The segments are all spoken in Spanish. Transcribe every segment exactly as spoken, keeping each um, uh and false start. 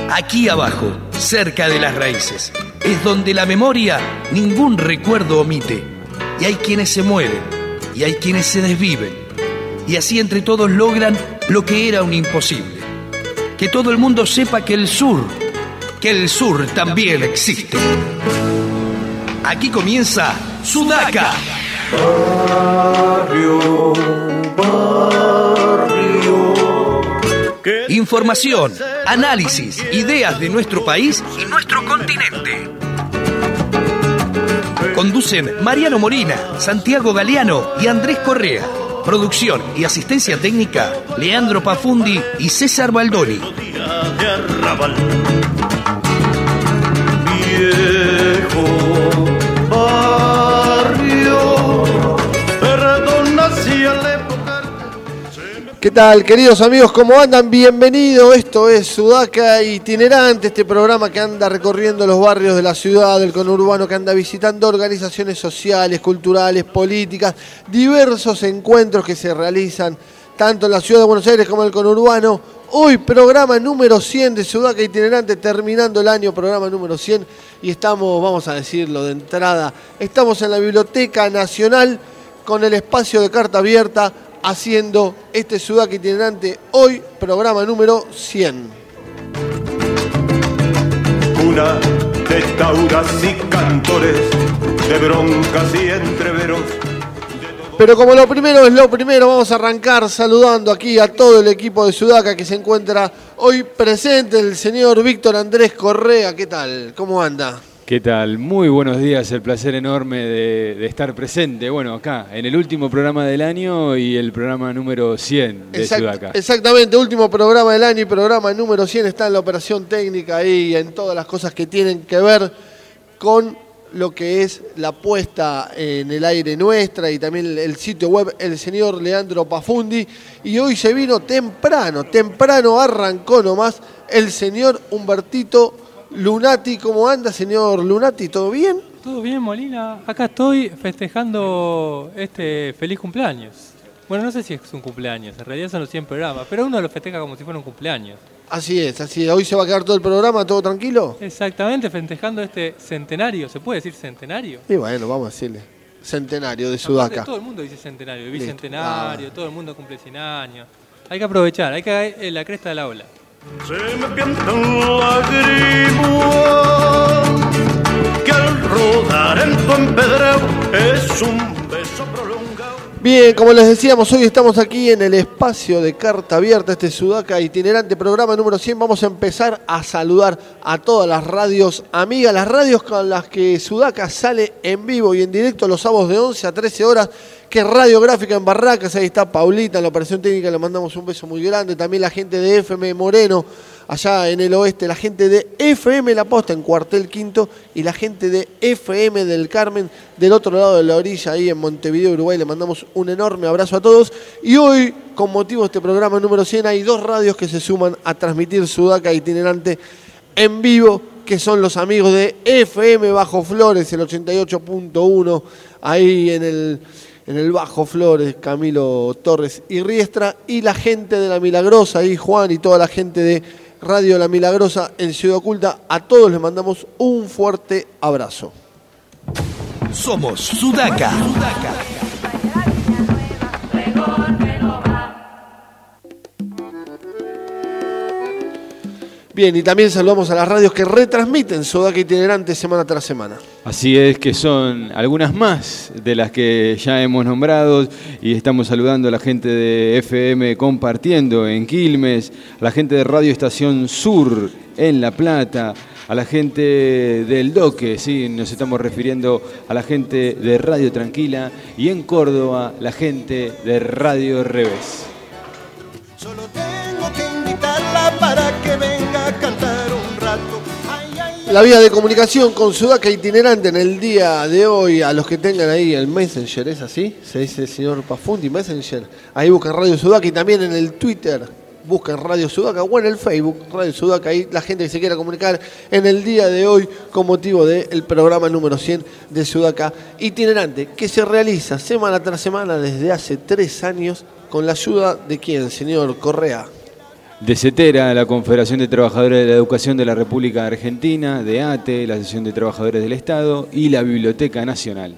Aquí abajo, cerca de las raíces, es donde la memoria ningún recuerdo omite. Y hay quienes se mueren, y hay quienes se desviven. Y así entre todos logran lo que era un imposible. Que todo el mundo sepa que el sur, que el sur también existe. Aquí comienza Sudaca. Barrio, barrio. Información, análisis, ideas de nuestro país y nuestro continente. Conducen Mariano Molina, Santiago Galeano y Andrés Correa. Producción y asistencia técnica, Leandro Pafundi y César Baldoni. Viejo barrio, perdona si a la época... ¿Qué tal, queridos amigos? ¿Cómo andan? Bienvenidos. Esto es Sudaca Itinerante, este programa que anda recorriendo los barrios de la ciudad, del conurbano, que anda visitando organizaciones sociales, culturales, políticas, diversos encuentros que se realizan tanto en la ciudad de Buenos Aires como en el conurbano. Hoy programa número cien de Sudaca Itinerante, terminando el año, programa número cien, y estamos, vamos a decirlo de entrada, estamos en la Biblioteca Nacional con el espacio de carta abierta, haciendo este Sudaca Itinerante, hoy programa número cien. Una de tauras y cantores, de broncas y entreveros. Pero como lo primero es lo primero, vamos a arrancar saludando aquí a todo el equipo de Sudaca que se encuentra hoy presente, el señor Víctor Andrés Correa. ¿Qué tal? ¿Cómo anda? ¿Qué tal? Muy buenos días, el placer enorme de, de estar presente, bueno, acá, en el último programa del año y el programa número cien de Exact, Sudaca. Exactamente, último programa del año y programa número cien, está en la operación técnica y en todas las cosas que tienen que ver con lo que es la puesta en el aire nuestra y también el, el sitio web, el señor Leandro Pafundi. Y hoy se vino temprano, temprano arrancó nomás el señor Humbertito Lunati. ¿Cómo anda, señor Lunati? ¿Todo bien? Todo bien, Molina. Acá estoy festejando este feliz cumpleaños. Bueno, no sé si es un cumpleaños, en realidad son los cien programas, pero uno lo festeja como si fuera un cumpleaños. Así es, así es. ¿Hoy se va a quedar todo el programa, todo tranquilo? Exactamente, festejando este centenario. ¿Se puede decir centenario? Y bueno, vamos a decirle. Centenario de Sudaca. Aparte, todo el mundo dice centenario, bicentenario, ah. Todo el mundo cumple cien años. Hay que aprovechar, hay que caer en la cresta de la ola. Se me pientan lágrimas que al rodar en tu empedrado es un beso prolongado. Bien, como les decíamos, hoy estamos aquí en el espacio de carta abierta, este Sudaca Itinerante, programa número cien. Vamos a empezar a saludar a todas las radios amigas, las radios con las que Sudaca sale en vivo y en directo los sábados de once a trece horas, que es Radiográfica en Barracas. Ahí está Paulita en la operación técnica, le mandamos un beso muy grande. También la gente de F M Moreno, allá en el oeste, la gente de F M La Posta en Cuartel Quinto y la gente de F M del Carmen del otro lado de la orilla, ahí en Montevideo, Uruguay. Le mandamos un enorme abrazo a todos. Y hoy, con motivo de este programa número cien, hay dos radios que se suman a transmitir Sudaca Itinerante en vivo, que son los amigos de F M Bajo Flores, el ochenta y ocho punto uno, ahí en el... en el Bajo Flores, Camilo Torres y Riestra, y la gente de La Milagrosa, ahí Juan y toda la gente de Radio La Milagrosa en Ciudad Oculta. A todos les mandamos un fuerte abrazo. Somos Sudaca. Bien, y también saludamos a las radios que retransmiten Sudaca Itinerante semana tras semana. Así es, que son algunas más de las que ya hemos nombrado, y estamos saludando a la gente de F M Compartiendo en Quilmes, a la gente de Radio Estación Sur en La Plata, a la gente del Doque, sí, nos estamos refiriendo a la gente de Radio Tranquila, y en Córdoba, la gente de Radio Revés. Solo tengo que invitarla para que venga a cantar un rato. Ay, ay, ay. La vía de comunicación con Sudaca Itinerante en el día de hoy, a los que tengan ahí el Messenger, ¿es así? Se dice el señor Pafundi, Messenger. Ahí buscan Radio Sudaca, y también en el Twitter buscan Radio Sudaca, o en el Facebook Radio Sudaca. Ahí la gente que se quiera comunicar en el día de hoy con motivo del programa número cien de Sudaca Itinerante, que se realiza semana tras semana desde hace tres años. ¿Con la ayuda de quién, señor Correa? de CETERA, la Confederación de Trabajadores de la Educación de la República Argentina, de ATE, la Asociación de Trabajadores del Estado y la Biblioteca Nacional.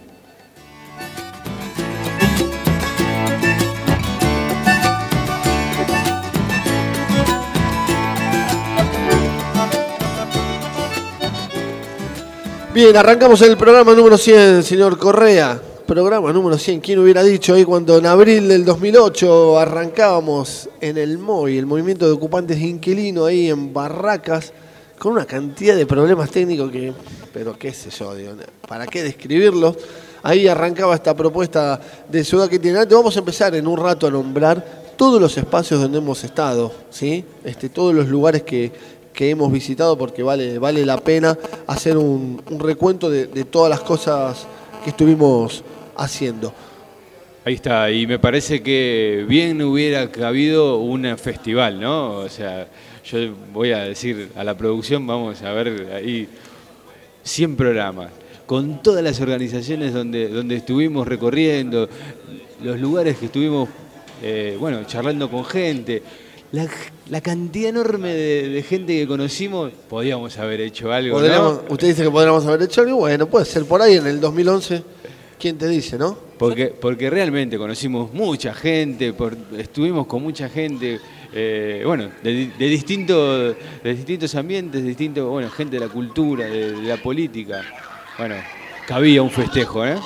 Bien, arrancamos el programa número cien, señor Correa. Programa número cien, ¿quién hubiera dicho ahí cuando en abril del dos mil ocho arrancábamos en el M O I, el Movimiento de Ocupantes de Inquilino, ahí en Barracas, con una cantidad de problemas técnicos que, pero qué sé yo, digo, ¿para qué describirlos? Ahí arrancaba esta propuesta de Ciudad Itinerante. Vamos a empezar en un rato a nombrar todos los espacios donde hemos estado, ¿sí? Este, todos los lugares que... que hemos visitado, porque vale, vale la pena hacer un, un recuento de, de todas las cosas que estuvimos haciendo. Ahí está, y me parece que bien hubiera cabido un festival, ¿no? O sea, yo voy a decir a la producción, vamos a ver ahí cien programas, con todas las organizaciones donde, donde estuvimos recorriendo, los lugares que estuvimos, eh, bueno, charlando con gente. La, la cantidad enorme de, de gente que conocimos, podíamos haber hecho algo, ¿no? Usted dice que podríamos haber hecho algo, bueno, puede ser por ahí en el dos mil once, ¿quién te dice, no? Porque, porque realmente conocimos mucha gente, por, estuvimos con mucha gente, eh, bueno, de, de, distintos, de distintos ambientes, de distintos, bueno, gente de la cultura, de, de la política. Bueno, cabía un festejo, ¿eh?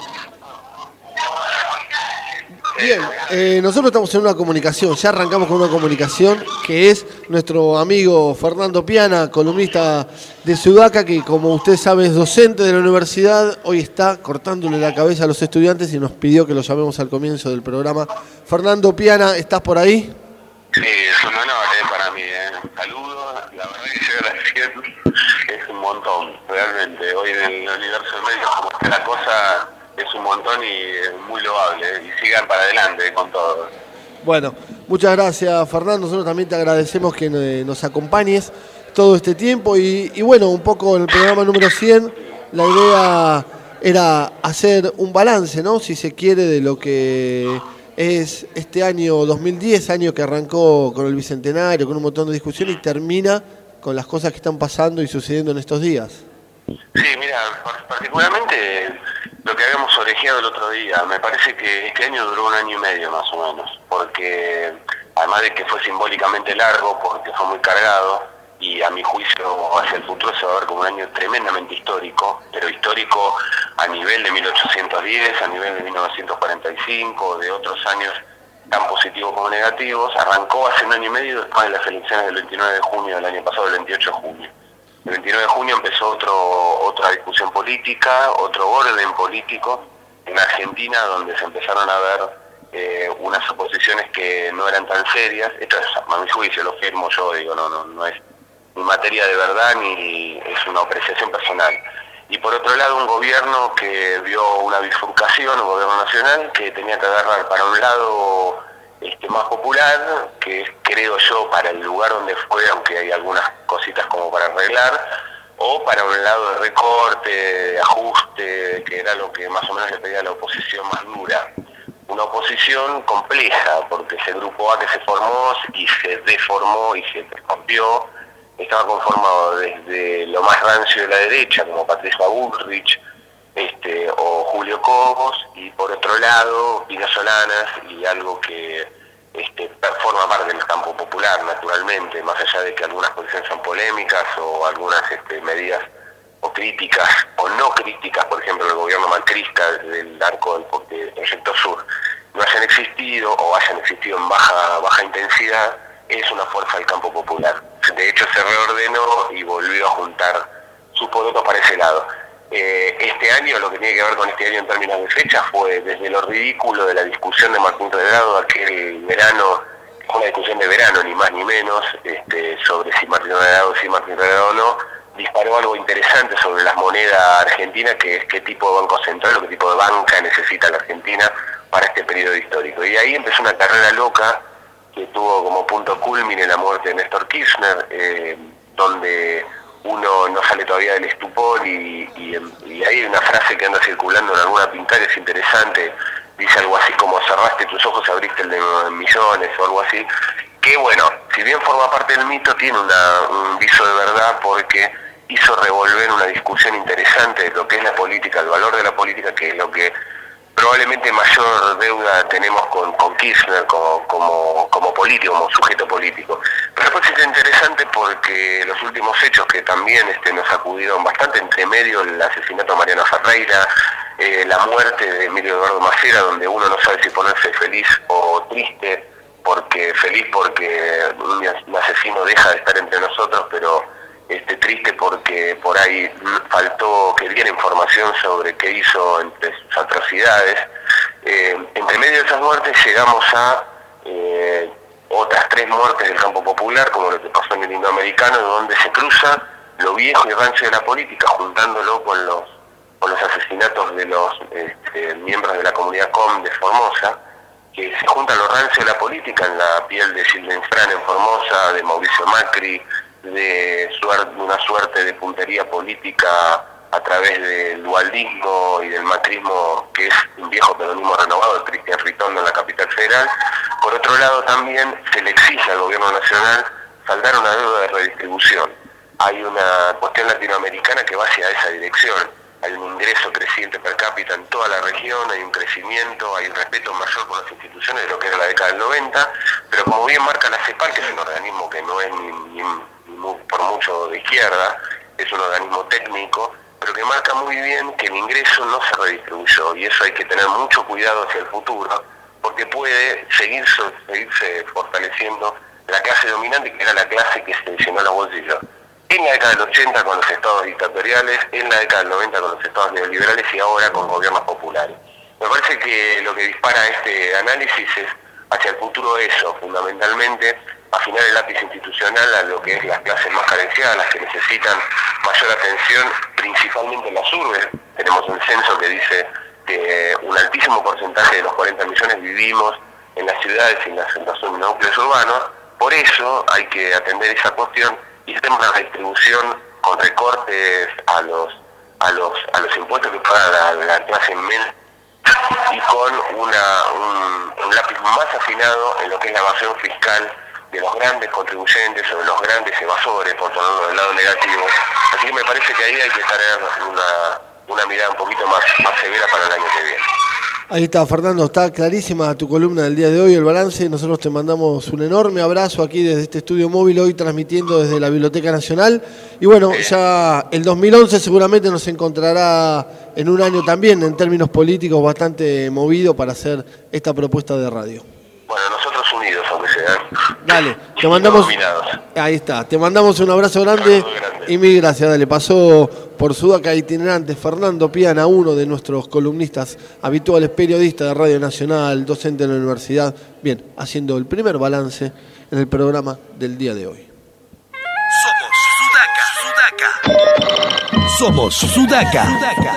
Bien, eh, nosotros estamos en una comunicación, ya arrancamos con una comunicación que es nuestro amigo Fernando Piana, columnista de Sudaca, que como usted sabe es docente de la universidad, hoy está cortándole la cabeza a los estudiantes y nos pidió que lo llamemos al comienzo del programa. Fernando Piana, ¿estás por ahí? Sí, es un honor eh, para mí, eh. Saludos, la verdad que llegar a cien es un montón, realmente. Hoy en el universo de medios como está la cosa... es un montón y es muy loable, ¿eh? Y sigan para adelante con todo. Bueno, muchas gracias, Fernando. Nosotros también te agradecemos que nos acompañes todo este tiempo y, y bueno, un poco en el programa número cien la idea era hacer un balance, ¿no? Si se quiere, de lo que es este año dos mil diez, año que arrancó con el Bicentenario, con un montón de discusiones y termina con las cosas que están pasando y sucediendo en estos días. Sí, mira, particularmente lo que habíamos orejeado el otro día, me parece que este año duró un año y medio más o menos, porque además de que fue simbólicamente largo, porque fue muy cargado, y a mi juicio hacia el futuro se va a ver como un año tremendamente histórico, pero histórico a nivel de mil ochocientos diez, a nivel de mil novecientos cuarenta y cinco, de otros años tan positivos como negativos. Arrancó hace un año y medio después de las elecciones del veintinueve de junio del año pasado, el veintiocho de junio. El veintinueve de junio empezó otro, otra discusión política, otro orden político en Argentina, donde se empezaron a ver eh, unas oposiciones que no eran tan serias. Esto es, a mi juicio, lo firmo yo, digo, no, no, no es ni materia de verdad ni es una apreciación personal. Y por otro lado, un gobierno que vio una bifurcación, un gobierno nacional, que tenía que agarrar para un lado este, más popular, que es, creo yo, para el lugar donde fue, aunque hay algunas cositas como para arreglar, o para un lado de recorte, de ajuste, que era lo que más o menos le pedía a la oposición más dura. Una oposición compleja, porque ese grupo A que se formó y se deformó y se rompió, estaba conformado desde lo más rancio de la derecha, como Patricia Bullrich, este, o Julio Cobos, y por otro lado, Pino Solanas, y algo que este, forma parte del campo popular, naturalmente, más allá de que algunas posiciones son polémicas, o algunas este, medidas o críticas, o no críticas, por ejemplo, del gobierno macrista del arco del, del Proyecto Sur, no hayan existido, o hayan existido en baja, baja intensidad, es una fuerza del campo popular. De hecho, se reordenó y volvió a juntar sus porotos para ese lado. Eh, este año, lo que tiene que ver con este año en términos de fecha, fue desde lo ridículo de la discusión de Martín Redrado aquel verano, una discusión de verano, ni más ni menos, este, sobre si Martín Redrado sí, Martín Redrado o no, disparó algo interesante sobre las monedas argentinas, que es qué tipo de banco central o qué tipo de banca necesita la Argentina para este periodo histórico. Y ahí empezó una carrera loca que tuvo como punto culmine la muerte de Néstor Kirchner, eh, donde uno no sale todavía del estupor y, y, y hay una frase que anda circulando en alguna pintada que es interesante, dice algo así como cerraste tus ojos, abriste el de millones o algo así, que bueno, si bien forma parte del mito, tiene una, un viso de verdad porque hizo revolver una discusión interesante de lo que es la política, el valor de la política, que es lo que probablemente mayor deuda tenemos con, con Kirchner como, como, como político, como sujeto político. Pero después es interesante porque los últimos hechos que también este, nos sacudieron bastante, entre medio el asesinato de Mariano Ferreira, eh, la muerte de Emilio Eduardo Macera, donde uno no sabe si ponerse feliz o triste, porque feliz porque un asesino deja de estar entre nosotros, pero este, triste porque por ahí faltó que diera información sobre qué hizo entre sus atrocidades. Eh, entre medio de esas muertes llegamos a eh, otras tres muertes del campo popular, como lo que pasó en el Indoamericano, donde se cruza lo viejo y rancio de la política, juntándolo con los, con los asesinatos de los este, miembros de la comunidad C O M de Formosa, que se junta lo rancio de la política en la piel de Silvestre en Formosa, de Mauricio Macri, de suerte, una suerte de puntería política a través del dualdismo y del macrismo, que es un viejo peronismo renovado, el Cristian Ritondo en la capital federal. Por otro lado, también se le exige al gobierno nacional saldar una deuda de redistribución. Hay una cuestión latinoamericana que va hacia esa dirección. Hay un ingreso creciente per cápita en toda la región, hay un crecimiento, hay un respeto mayor por las instituciones de lo que era la década del noventa, pero como bien marca la CEPAL, que es un organismo que no es ni, ni, ni por mucho de izquierda, es un organismo técnico, pero que marca muy bien que el ingreso no se redistribuyó, y eso hay que tener mucho cuidado hacia el futuro, porque puede seguir, seguirse fortaleciendo la clase dominante, que era la clase que se llenó los bolsillos en la década del ochenta con los estados dictatoriales, en la década del noventa con los estados neoliberales y ahora con gobiernos populares. Me parece que lo que dispara este análisis es hacia el futuro eso, fundamentalmente afinar el lápiz institucional a lo que es las clases más carenciadas, las que necesitan mayor atención, principalmente en las urbes. Tenemos un censo que dice que un altísimo porcentaje de los cuarenta millones vivimos en las ciudades y en, las, en los núcleos urbanos. Por eso hay que atender esa cuestión y hacemos una redistribución con recortes a los a los a los impuestos que paga la, la clase media y con una un, un lápiz más afinado en lo que es la evasión fiscal de los grandes contribuyentes o de los grandes evasores, por ponerlo del lado negativo. Así que me parece que ahí hay que tener una, una mirada un poquito más, más severa para el año que viene. Ahí está, Fernando, está clarísima tu columna del día de hoy, el balance. Nosotros te mandamos un enorme abrazo aquí desde este estudio móvil, hoy transmitiendo desde la Biblioteca Nacional. Y bueno, ya el dos mil once seguramente nos encontrará en un año también, en términos políticos, bastante movido para hacer esta propuesta de radio. Bueno, nosotros unidos, aunque sea. Dale, te mandamos. Ahí está, te mandamos un abrazo grande, grande y mil gracias. Dale, pasó por Sudaca itinerante Fernando Piana, uno de nuestros columnistas habituales, periodista de Radio Nacional, docente en la universidad. Bien, haciendo el primer balance en el programa del día de hoy. Somos Sudaca, Sudaca. Somos Sudaca. Sudaca.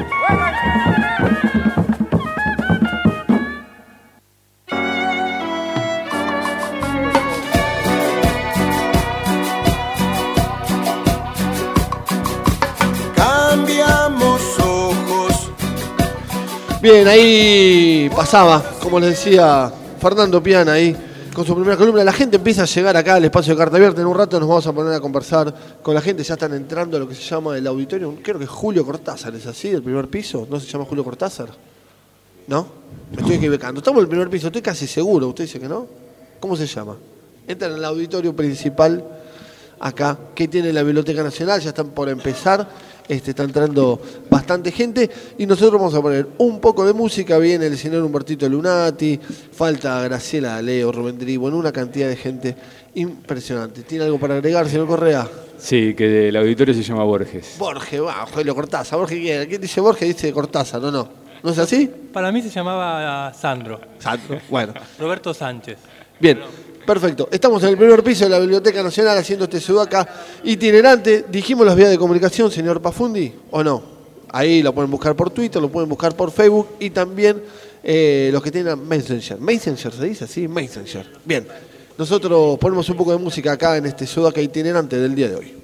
Bien, ahí pasaba, como les decía Fernando Piana ahí, con su primera columna. La gente empieza a llegar acá al espacio de Carta Abierta. En un rato nos vamos a poner a conversar con la gente. Ya están entrando a lo que se llama el auditorio. Creo que es Julio Cortázar, ¿es así? ¿El primer piso? ¿No se llama Julio Cortázar? ¿No? Me estoy equivocando. Estamos en el primer piso, estoy casi seguro. ¿Usted dice que no? ¿Cómo se llama? Entran en el auditorio principal acá, que tiene la Biblioteca Nacional. Ya están por empezar. Este, está entrando bastante gente y nosotros vamos a poner un poco de música. Viene el señor Humbertito Lunati, falta Graciela Leo, Rubén Dri, bueno, una cantidad de gente impresionante. ¿Tiene algo para agregar, señor Correa? Sí, que el auditorio se llama Borges. Borges, va, Julio Cortázar. Borges, ¿quién? ¿Quién dice Borges? Dice Cortázar, ¿no? ¿No ¿No es así? Para mí se llamaba Sandro. Sandro, bueno. Roberto Sánchez. Bien. Perfecto. Estamos en el primer piso de la Biblioteca Nacional haciendo este Sudaca itinerante. Dijimos las vías de comunicación, señor Pafundi, ¿o no? Ahí lo pueden buscar por Twitter, lo pueden buscar por Facebook y también eh, los que tengan Messenger. Messenger se dice así, Messenger. Bien. Nosotros ponemos un poco de música acá en este Sudaca itinerante del día de hoy.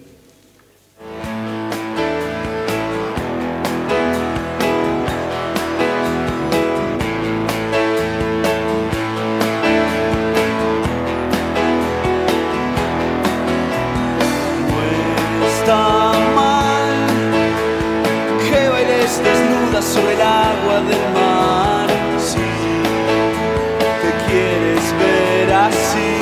sobre el agua del mar. Si te quieres ver así,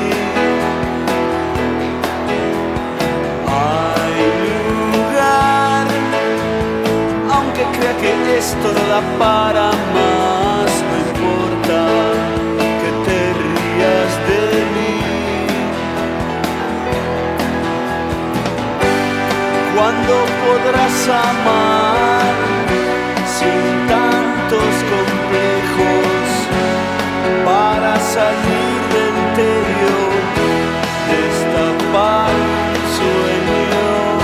hay lugar, aunque crea que esto no da para más. No importa que te rías de mí. ¿Cuándo podrás amar sin tantos complejos para salir del tedio, destapar un sueño?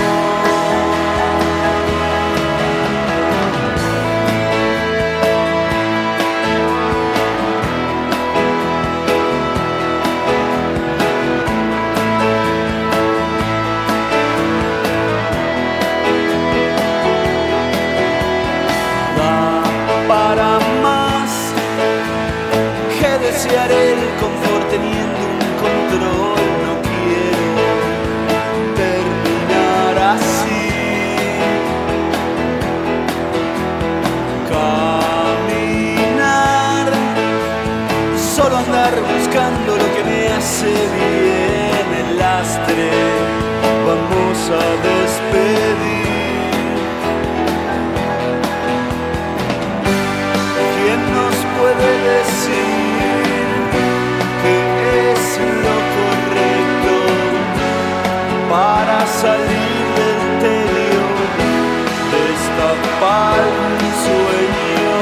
Desearé el confort teniendo un control. No quiero terminar así. Caminar, solo andar buscando lo que me hace bien. El lastre vamos a despedir. ¿Quién nos puede decir lo correcto para salir del tedio, destapar un sueño?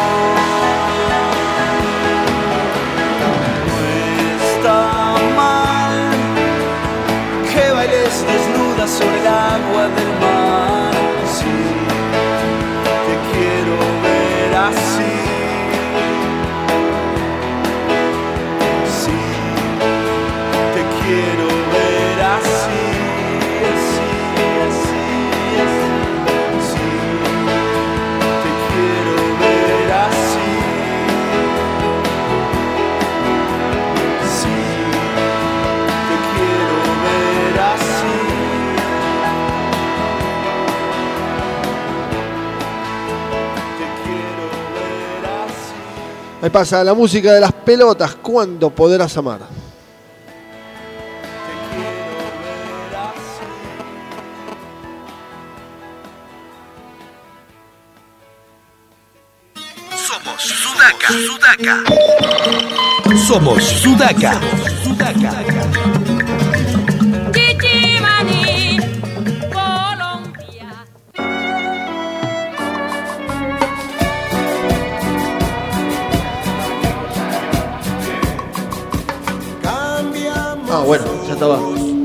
No está mal que bailes desnuda sobre el agua del mar. Si te quiero ver así, quiero ver así, así, así, así, así. Te quiero ver así, sí. Te quiero ver así. Te quiero ver así. Ahí pasa la música de las pelotas. ¿Cuándo podrás amar? Sudaca. Somos Sudaca. Sudaca. Ah, bueno, ya estaba.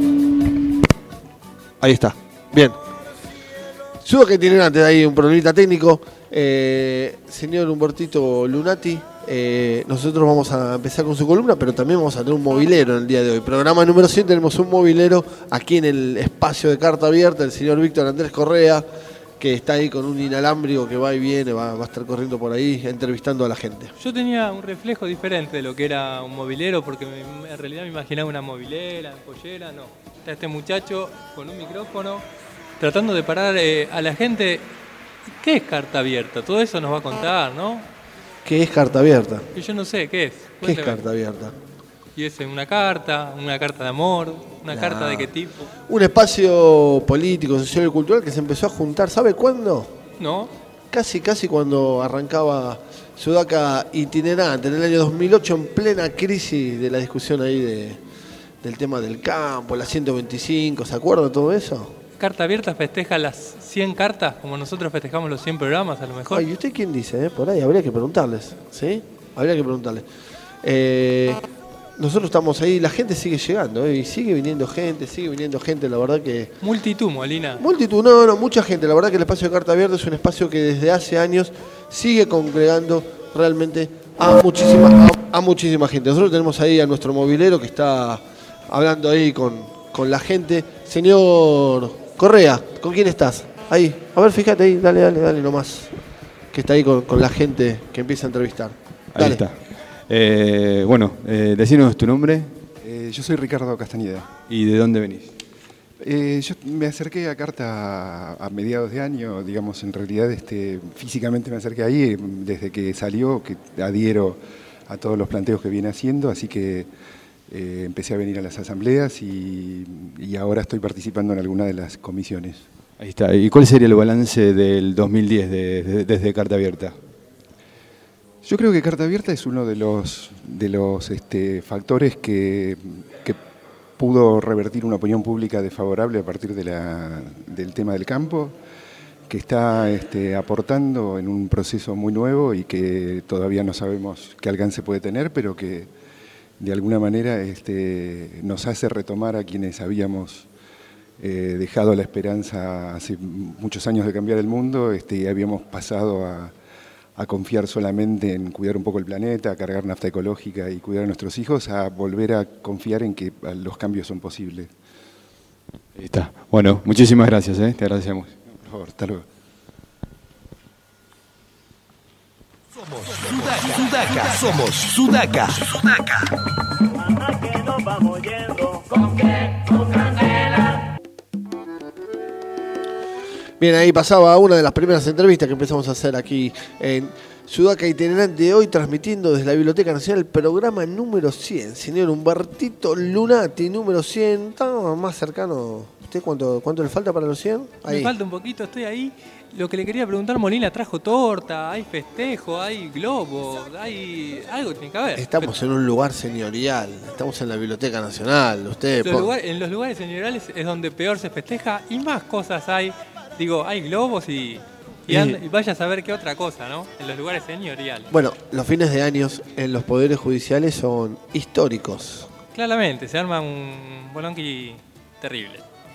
Ahí está. Bien. Sudaca itinerante, ahí un problemita técnico. Eh, señor Humbertito Lunati, eh, nosotros vamos a empezar con su columna, pero también vamos a tener un movilero en el día de hoy. Programa número cien, tenemos un movilero aquí en el espacio de Carta Abierta, el señor Víctor Andrés Correa, que está ahí con un inalámbrico que va y viene, va, va a estar corriendo por ahí, entrevistando a la gente. Yo tenía un reflejo diferente de lo que era un movilero, porque me, en realidad me imaginaba una movilera, pollera, no. Está este muchacho con un micrófono, tratando de parar eh, a la gente. ¿Qué es Carta Abierta? Todo eso nos va a contar, ¿no? ¿Qué es Carta Abierta? Y yo no sé, ¿qué es? ¿Qué Cuéntame. es Carta Abierta? Y es una carta, una carta de amor, una No. carta de qué tipo. Un espacio político, social y cultural que se empezó a juntar, ¿sabe cuándo? ¿No? Casi, casi cuando arrancaba Sudaca itinerante, en el año dos mil ocho, en plena crisis de la discusión ahí de, del tema del campo, la ciento veinticinco, ¿se acuerda de todo eso? Carta Abierta festeja las cien cartas, como nosotros festejamos los cien programas, a lo mejor. Ay, ¿y usted quién dice? Eh? Por ahí habría que preguntarles, ¿sí? Habría que preguntarles. Eh, nosotros estamos ahí, la gente sigue llegando, ¿eh? Y sigue viniendo gente, sigue viniendo gente, la verdad que... Multitud, Molina. Multitud, no, no, mucha gente. La verdad que el espacio de Carta Abierta es un espacio que desde hace años sigue congregando realmente a muchísima, a, a muchísima gente. Nosotros tenemos ahí a nuestro movilero que está hablando ahí con, con la gente. Señor Correa, ¿con quién estás? Ahí, a ver, fíjate ahí, dale, dale, dale nomás. Que está ahí con, con la gente que empieza a entrevistar. Dale. Ahí está. Eh, bueno, eh, decinos tu nombre. Eh, yo soy Ricardo Castañeda. ¿Y de dónde venís? Eh, yo me acerqué a Carta a, a mediados de año, digamos, en realidad este, físicamente me acerqué ahí desde que salió, que adhiero a todos los planteos que viene haciendo, así que eh, empecé a venir a las asambleas y, y ahora estoy participando en alguna de las comisiones. Ahí está. ¿Y cuál sería el balance del dos mil diez de, de, desde Carta Abierta? Yo creo que Carta Abierta es uno de los, de los este, factores que, que pudo revertir una opinión pública desfavorable a partir de la, del tema del campo, que está este, aportando en un proceso muy nuevo y que todavía no sabemos qué alcance puede tener, pero que de alguna manera este, nos hace retomar a quienes habíamos eh, dejado la esperanza hace muchos años de cambiar el mundo este, y habíamos pasado a, a confiar solamente en cuidar un poco el planeta, a cargar nafta ecológica y cuidar a nuestros hijos, a volver a confiar en que los cambios son posibles. Ahí está. Bueno, muchísimas gracias, ¿eh? Te agradecemos. Por favor, hasta luego. Somos Sudaca, Sudaca, somos Sudaca, Sudaca. Que nos vamos yendo, ¿con qué? Con candela. Bien, ahí pasaba una de las primeras entrevistas que empezamos a hacer aquí en Sudaca Itinerante, hoy transmitiendo desde la Biblioteca Nacional el programa número cien. Señor Humbertito Lunati, número cien, está más cercano. ¿Usted cuánto, cuánto le falta para los cien? Ahí. Me falta un poquito, estoy ahí. Lo que le quería preguntar, Molina trajo torta, hay festejo, hay globos, hay algo tiene que haber. Estamos en un lugar señorial, estamos en la Biblioteca Nacional. Usted Los por... lugar, en los lugares señoriales es donde peor se festeja y más cosas hay. Digo, hay globos y, y, anda, y vaya a saber qué otra cosa, ¿no? En los lugares señoriales. Bueno, los fines de años en los poderes judiciales son históricos. Claramente, se arma un bolonqui terrible.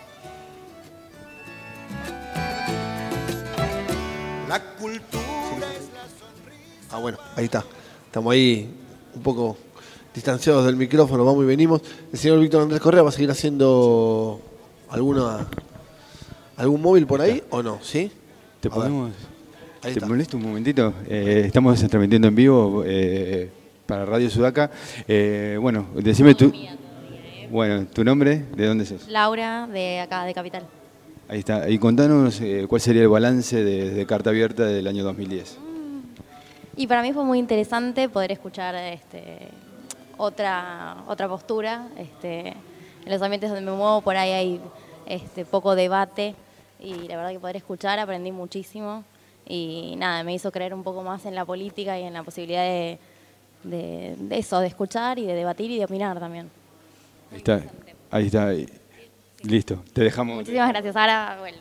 La cultura es la sonrisa. Ah, bueno, ahí está. Estamos ahí un poco distanciados del micrófono, vamos y venimos. El señor Víctor Andrés Correa va a seguir haciendo alguna algún móvil por ahí o no, ¿sí? ¿Te A podemos...? Ahí ¿Te está. molesto un momentito? Eh, estamos transmitiendo en vivo eh, para Radio Sudaca. Eh, bueno, decime tu... Bueno, ¿tu nombre? ¿De dónde sos? Laura, de acá, de Capital. Ahí está. Y contanos eh, cuál sería el balance de, de Carta Abierta del año dos mil diez. Y para mí fue muy interesante poder escuchar este, otra, otra postura. Este, en los ambientes donde me muevo por ahí hay este, poco debate y la verdad que poder escuchar aprendí muchísimo y nada, me hizo creer un poco más en la política y en la posibilidad de, de, de eso, de escuchar y de debatir y de opinar también. Ahí está. Ahí está. Listo, te dejamos. Muchísimas gracias, ahora vuelvo.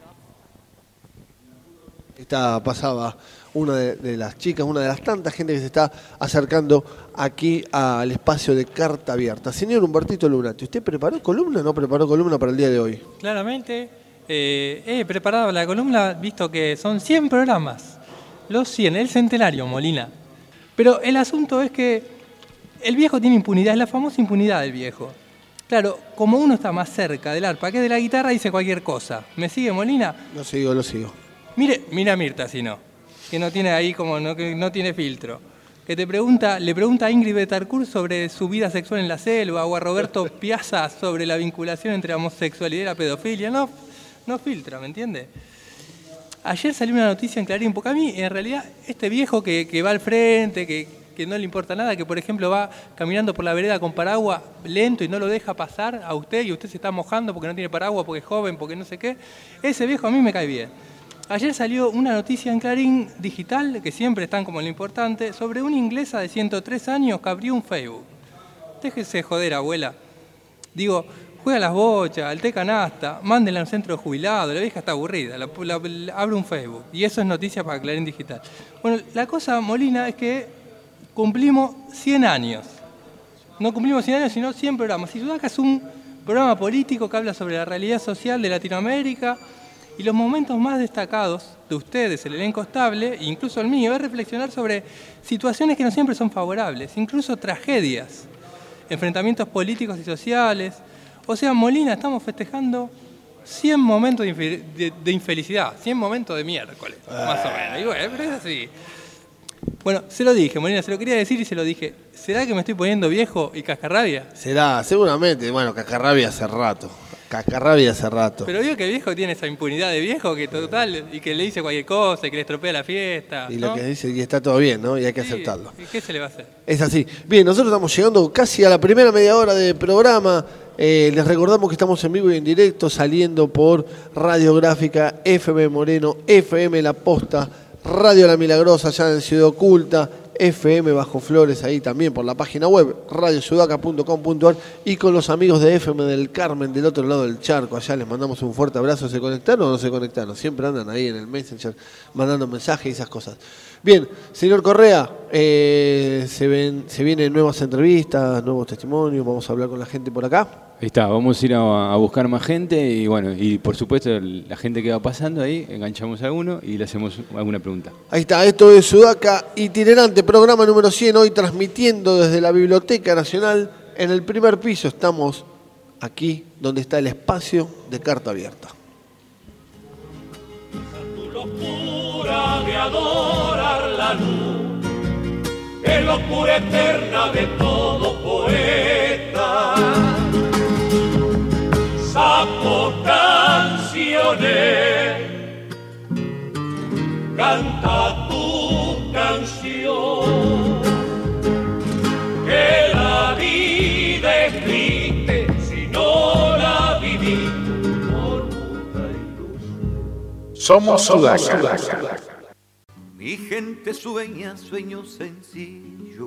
Esta pasaba una de, de las chicas, una de las tantas gente que se está acercando aquí al espacio de Carta Abierta. Señor Humbertito Lunati, ¿usted preparó columna o no preparó columna para el día de hoy? Claramente, eh, he preparado la columna, visto que son cien programas. Los cien, el centenario, Molina. Pero el asunto es que el viejo tiene impunidad, es la famosa impunidad del viejo. Claro, como uno está más cerca del arpa que de la guitarra, dice cualquier cosa. ¿Me sigue, Molina? Lo sigo, lo sigo. Mire, mira a Mirta, si no. Que no tiene ahí como, no, que no tiene filtro. Que te pregunta, le pregunta a Ingrid Betancourt sobre su vida sexual en la selva, o a Roberto Piazza sobre la vinculación entre la homosexualidad y la pedofilia. No, no filtra, ¿me entiende? Ayer salió una noticia en Clarín, porque a mí, en realidad, este viejo que, que va al frente, que... que no le importa nada, que por ejemplo va caminando por la vereda con paraguas lento y no lo deja pasar a usted y usted se está mojando porque no tiene paraguas, porque es joven, porque no sé qué, ese viejo a mí me cae bien. Ayer salió una noticia en Clarín Digital, que siempre están como en lo importante, sobre una inglesa de ciento tres años que abrió un Facebook. Déjese joder, abuela. Digo, juega a las bochas, al té canasta, mándenla a un centro de jubilado, la vieja está aburrida, la, la, la, abre un Facebook. Y eso es noticia para Clarín Digital. Bueno, la cosa, Molina, es que cumplimos cien años. No cumplimos cien años, sino cien programas. Y Sudaca es un programa político que habla sobre la realidad social de Latinoamérica y los momentos más destacados de ustedes, el elenco estable, e incluso el mío, es reflexionar sobre situaciones que no siempre son favorables, incluso tragedias, enfrentamientos políticos y sociales. O sea, Molina, estamos festejando cien momentos de, infe- de, de infelicidad, cien momentos de miércoles, más o menos. Y bueno, pero es así. Bueno, se lo dije, Molina, se lo quería decir y se lo dije. ¿Será que me estoy poniendo viejo y cascarrabia? Será, seguramente. Bueno, cascarrabia hace rato. cascarrabia hace rato. Pero vio que el viejo tiene esa impunidad de viejo que total, y que le dice cualquier cosa, y que le estropea la fiesta. Y ¿no? lo que dice, y está todo bien, ¿no? Y hay que Sí, aceptarlo. ¿y qué se le va a hacer? Es así. Bien, nosotros estamos llegando casi a la primera media hora de programa. Eh, les recordamos que estamos en vivo y en directo, saliendo por Radiográfica, F M Moreno, F M La Posta, Radio La Milagrosa, allá en Ciudad Oculta, F M Bajo Flores, ahí también por la página web, radio sudaca punto com punto ar, y con los amigos de F M del Carmen, del otro lado del charco. Allá les mandamos un fuerte abrazo. ¿Se conectaron o no se conectaron? Siempre andan ahí en el Messenger mandando mensajes y esas cosas. Bien, señor Correa, eh, se, ven, se vienen nuevas entrevistas, nuevos testimonios, vamos a hablar con la gente por acá. Ahí está, vamos a ir a, a buscar más gente y bueno, y por supuesto la gente que va pasando ahí, enganchamos a alguno y le hacemos alguna pregunta. Ahí está, esto es Sudaca Itinerante, programa número cien, hoy transmitiendo desde la Biblioteca Nacional. En el primer piso estamos aquí, donde está el espacio de Carta Abierta. Tu locura de adorar la luz, es locura eterna de todo poeta. Saco canciones, canta tu canción, que la vida es triste si no la viví por puta ilusión. Somos Sudaca. Mi gente sueña sueños sencillos,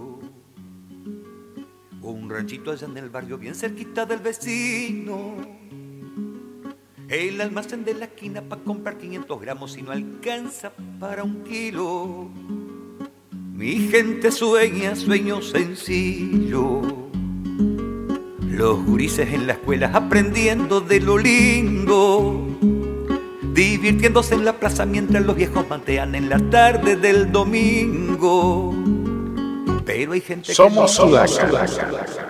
un ranchito allá en el barrio bien cerquita del vecino. El almacén de la esquina para comprar quinientos gramos y no alcanza para un kilo. Mi gente sueña sueños sencillos, los gurises en la escuela aprendiendo de lo lindo, divirtiéndose en la plaza mientras los viejos mantean en la tarde del domingo. Pero hay gente Somos que no Sudaca.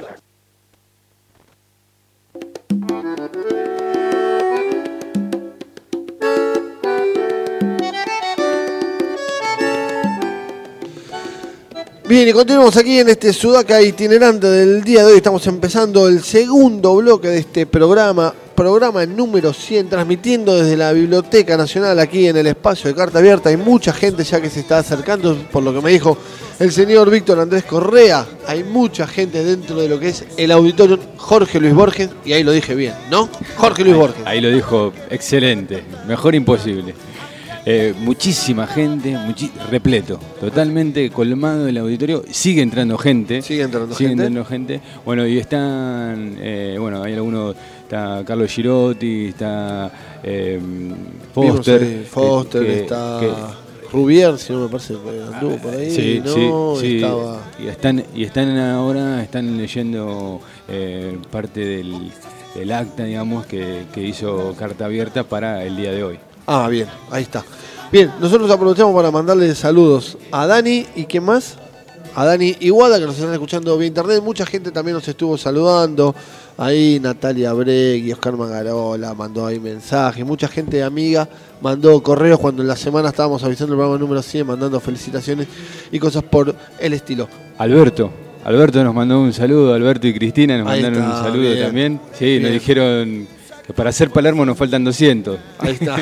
Bien, y continuamos aquí en este Sudaca Itinerante del día de hoy. Estamos empezando el segundo bloque de este programa, programa número cien, transmitiendo desde la Biblioteca Nacional aquí en el espacio de Carta Abierta. Hay mucha gente ya que se está acercando, por lo que me dijo el señor Víctor Andrés Correa. Hay mucha gente dentro de lo que es el auditorio Jorge Luis Borges, y ahí lo dije bien, ¿no? Jorge Luis Borges. Ahí lo dijo excelente, mejor imposible. Eh, muchísima gente, muchi- repleto, totalmente colmado el auditorio. Sigue entrando gente. Sigue entrando sigue gente. entrando gente. Bueno, y están, eh, bueno, hay algunos, está Carlos Girotti, está eh, Foster. Vimos, eh, Foster, que- está que- Rubier, si no me parece, anduvo por ahí, Sí, ¿no? sí, sí. Estaba... Y están, y están ahora, están leyendo eh, parte del, del acta, digamos, que, que hizo Carta Abierta para el día de hoy. Ah, bien, ahí está. Bien, nosotros aprovechamos para mandarle saludos a Dani y ¿quién más? A Dani Iguada, que nos están escuchando vía internet. Mucha gente también nos estuvo saludando. Ahí Natalia Bregui, Oscar Magarola mandó ahí mensajes. Mucha gente amiga mandó correos cuando en la semana estábamos avisando el programa número cien, mandando felicitaciones y cosas por el estilo. Alberto. Alberto nos mandó un saludo, Alberto y Cristina nos Ahí mandaron está, un saludo bien, también. Sí, bien. nos dijeron que para hacer Palermo nos faltan doscientos. Ahí está,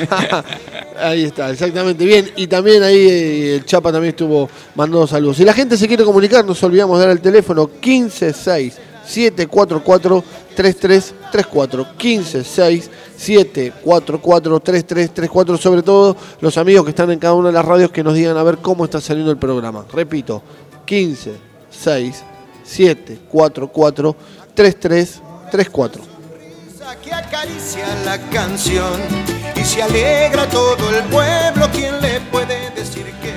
ahí está, exactamente, bien. Y también ahí eh, el Chapa también estuvo mandando saludos. Si la gente se quiere comunicar, no nos olvidamos de dar el teléfono quince seis siete cuatro cuatro tres tres tres cuatro. quince seis siete cuatro cuatro tres tres tres cuatro. Sobre todo los amigos que están en cada una de las radios que nos digan a ver cómo está saliendo el programa. Repito, quince seis siete cuatro cuatro tres tres tres cuatro. Que acaricia la canción y se alegra todo el pueblo. ¿Quién le puede decir que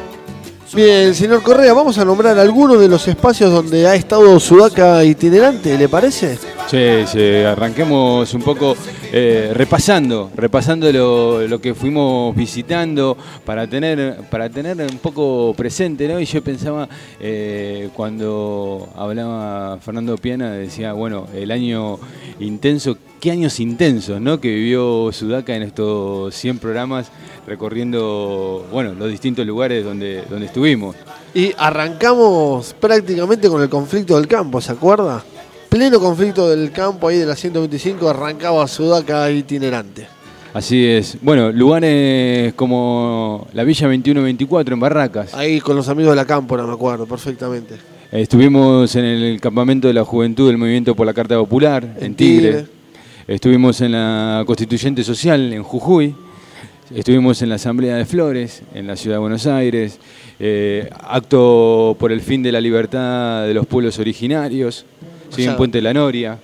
no? Bien, señor Correa, vamos a nombrar algunos de los espacios donde ha estado Sudaca Itinerante, ¿le parece? Sí, sí, arranquemos un poco eh, repasando, repasando lo, lo que fuimos visitando para tener, para tener un poco presente, ¿no? Y yo pensaba, eh, cuando hablaba Fernando Piana, decía, bueno, el año intenso, qué años intensos, ¿no? Que vivió Sudaca en estos cien programas recorriendo, bueno, los distintos lugares donde, donde estuvimos. Y arrancamos prácticamente con el conflicto del campo, ¿se acuerda? pleno conflicto del campo ahí de la ciento veinticinco, arrancaba Sudaca itinerante. Así es. Bueno, lugares como la Villa veintiuno veinticuatro en Barracas. Ahí con los amigos de la Cámpora, me acuerdo perfectamente. Estuvimos en el campamento de la juventud del Movimiento por la Carta Popular, en, en Tigre. Tigre. Estuvimos en la Constituyente Social, en Jujuy. Estuvimos en la Asamblea de Flores, en la Ciudad de Buenos Aires. Eh, acto por el fin de la libertad de los pueblos originarios, ¿sí? O sea, en Puente de la Noria.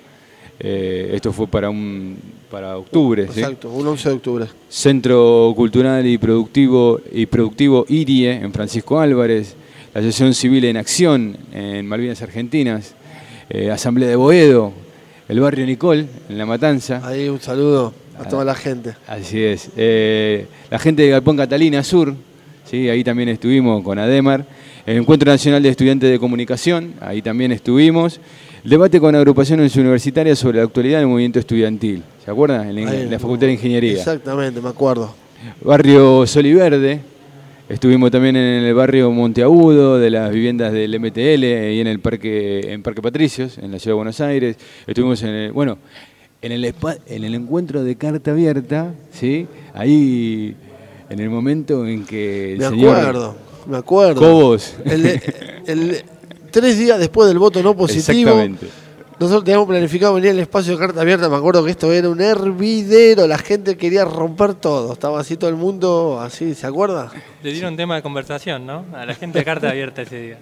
Eh, esto fue para un para octubre. Exacto, ¿sí? Un once de octubre. Centro Cultural y Productivo y Productivo IRIE en Francisco Álvarez. La Asociación Civil en Acción en Malvinas Argentinas. Eh, Asamblea de Boedo. El barrio Nicol en La Matanza. Ahí un saludo a toda la gente. Así es. Eh, la gente de Galpón Catalina Sur, ¿sí? Ahí también estuvimos con ADEMAR. El Encuentro Nacional de Estudiantes de Comunicación, ahí también estuvimos. El debate con agrupaciones universitarias sobre la actualidad del movimiento estudiantil. ¿Se acuerdan? En, en la Facultad de Ingeniería. Exactamente, me acuerdo. Barrio Sol y Verde. Estuvimos también en el barrio Monteagudo, de las viviendas del M T L, y en el parque, en Parque Patricios, en la Ciudad de Buenos Aires. Estuvimos en el, bueno, en el, en el encuentro de Carta Abierta, ¿sí? Ahí, en el momento en que el me señor acuerdo, me acuerdo. Cobos. El, el, tres días después del voto no positivo. Exactamente. Nosotros teníamos planificado venir al espacio de Carta Abierta, me acuerdo que esto era un hervidero, la gente quería romper todo, estaba así todo el mundo, así, ¿se acuerda? Le dieron tema de conversación, ¿no? A la gente de Carta Abierta ese día.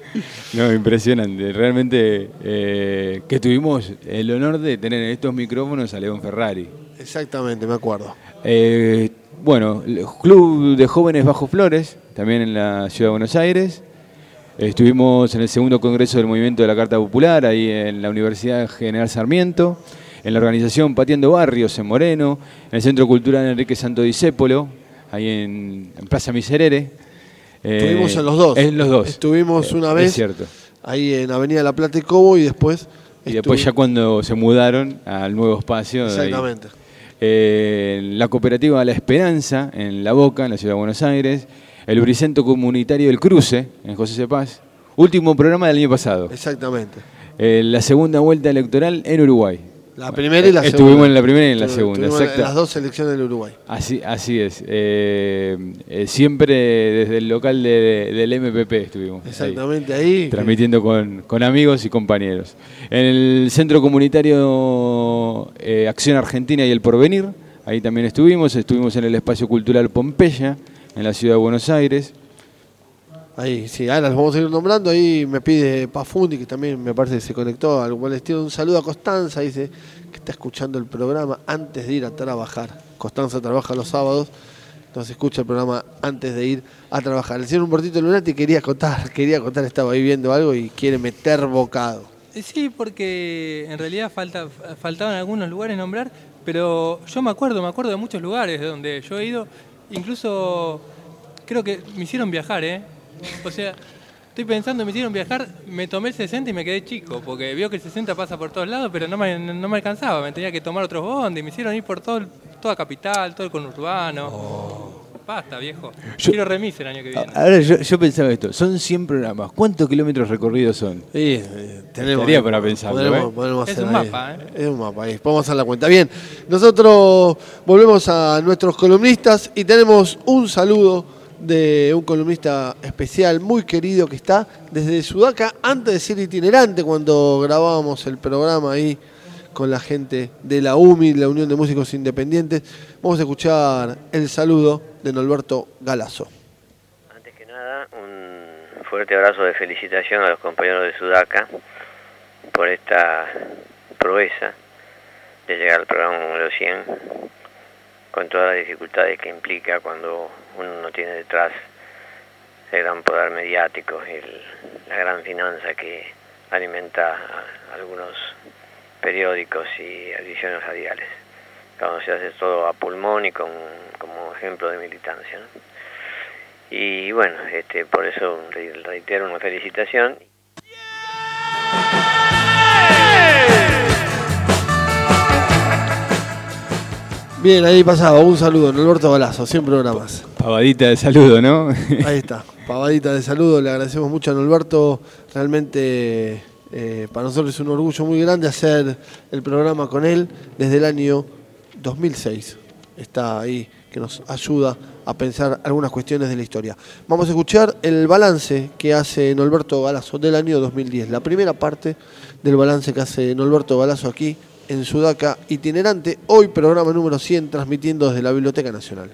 No, impresionante, realmente eh, que tuvimos el honor de tener en estos micrófonos a León Ferrari. Exactamente, me acuerdo. Eh, bueno, el Club de Jóvenes Bajo Flores, también en la Ciudad de Buenos Aires. Estuvimos en el segundo congreso del Movimiento de la Carta Popular, ahí en la Universidad General Sarmiento, en la organización Pateando Barrios, en Moreno, en el Centro Cultural Enrique Santo Discépolo, ahí en, en Plaza Miserere. Estuvimos eh, en los dos. En los dos. Estuvimos una vez es cierto. Ahí en Avenida La Plata y Cobo y después... Y después ya cuando se mudaron al nuevo espacio. Exactamente. Ahí, eh, la cooperativa La Esperanza, en La Boca, en la Ciudad de Buenos Aires. El Lubricento Comunitario del Cruce, en José Cepaz. Último programa del año pasado. Exactamente. Eh, la segunda vuelta electoral en Uruguay. La primera y la Estuvimos segunda. Estuvimos en la primera y en la segunda. Estuvimos en las dos elecciones del Uruguay. Así, así es. Eh, eh, siempre desde el local de, de, del M P P estuvimos. Exactamente, ahí. ahí transmitiendo con, con amigos y compañeros. En el Centro Comunitario eh, Acción Argentina y el Porvenir, ahí también estuvimos. Estuvimos en el Espacio Cultural Pompeya, en la Ciudad de Buenos Aires. Ahí, sí, ahora los vamos a ir nombrando. Ahí me pide Pafundi, que también me parece que se conectó al cual les tiro un saludo a Constanza, dice que está escuchando el programa antes de ir a trabajar. Constanza trabaja los sábados, entonces escucha el programa antes de ir a trabajar. El señor Humbertito Lunati quería contar, quería contar, estaba ahí viendo algo y quiere meter bocado. Sí, porque en realidad falta, faltaban algunos lugares nombrar, pero yo me acuerdo, me acuerdo de muchos lugares de donde yo he ido, incluso creo que me hicieron viajar, ¿eh? O sea, estoy pensando, me hicieron viajar, me tomé el sesenta y me quedé chico, porque veo que el sesenta pasa por todos lados, pero no me, no me alcanzaba, me tenía que tomar otros bondes, me hicieron ir por todo, toda Capital, todo el conurbano. Oh. Basta, viejo. Yo, Quiero remis el año que viene. Ahora yo, yo pensaba esto, son cien programas, ¿cuántos kilómetros recorridos son? Sí, eh, tenemos. Estaría para pensarlo, podremos, ¿eh? podemos es hacer un ahí. mapa, ¿eh? Es un mapa, ahí. Podemos hacer la cuenta. Bien, nosotros volvemos a nuestros columnistas y tenemos un saludo de un columnista especial muy querido que está desde Sudaca, antes de ser itinerante, cuando grabábamos el programa ahí con la gente de la U M I, la Unión de Músicos Independientes. Vamos a escuchar el saludo de Norberto Galazo. Antes que nada, un fuerte abrazo de felicitación a los compañeros de Sudaca por esta proeza de llegar al programa número cien, con todas las dificultades que implica cuando uno no tiene detrás el gran poder mediático y el, la gran finanza que alimenta a algunos periódicos y ediciones radiales. Cuando se hace todo a pulmón y con, como ejemplo de militancia, ¿no? Y bueno, este, por eso reitero una felicitación. Bien, ahí pasaba, un saludo, Norberto Galazo, cien programas. Pavadita de saludo, ¿no? Ahí está, pavadita de saludo, le agradecemos mucho a Norberto, realmente Eh, para nosotros es un orgullo muy grande hacer el programa con él desde el año dos mil seis. Está ahí, que nos ayuda a pensar algunas cuestiones de la historia. Vamos a escuchar el balance que hace Norberto Galazo del año dos mil diez. La primera parte del balance que hace Norberto Galazo aquí en Sudaca Itinerante. Hoy programa número cien, transmitiendo desde la Biblioteca Nacional.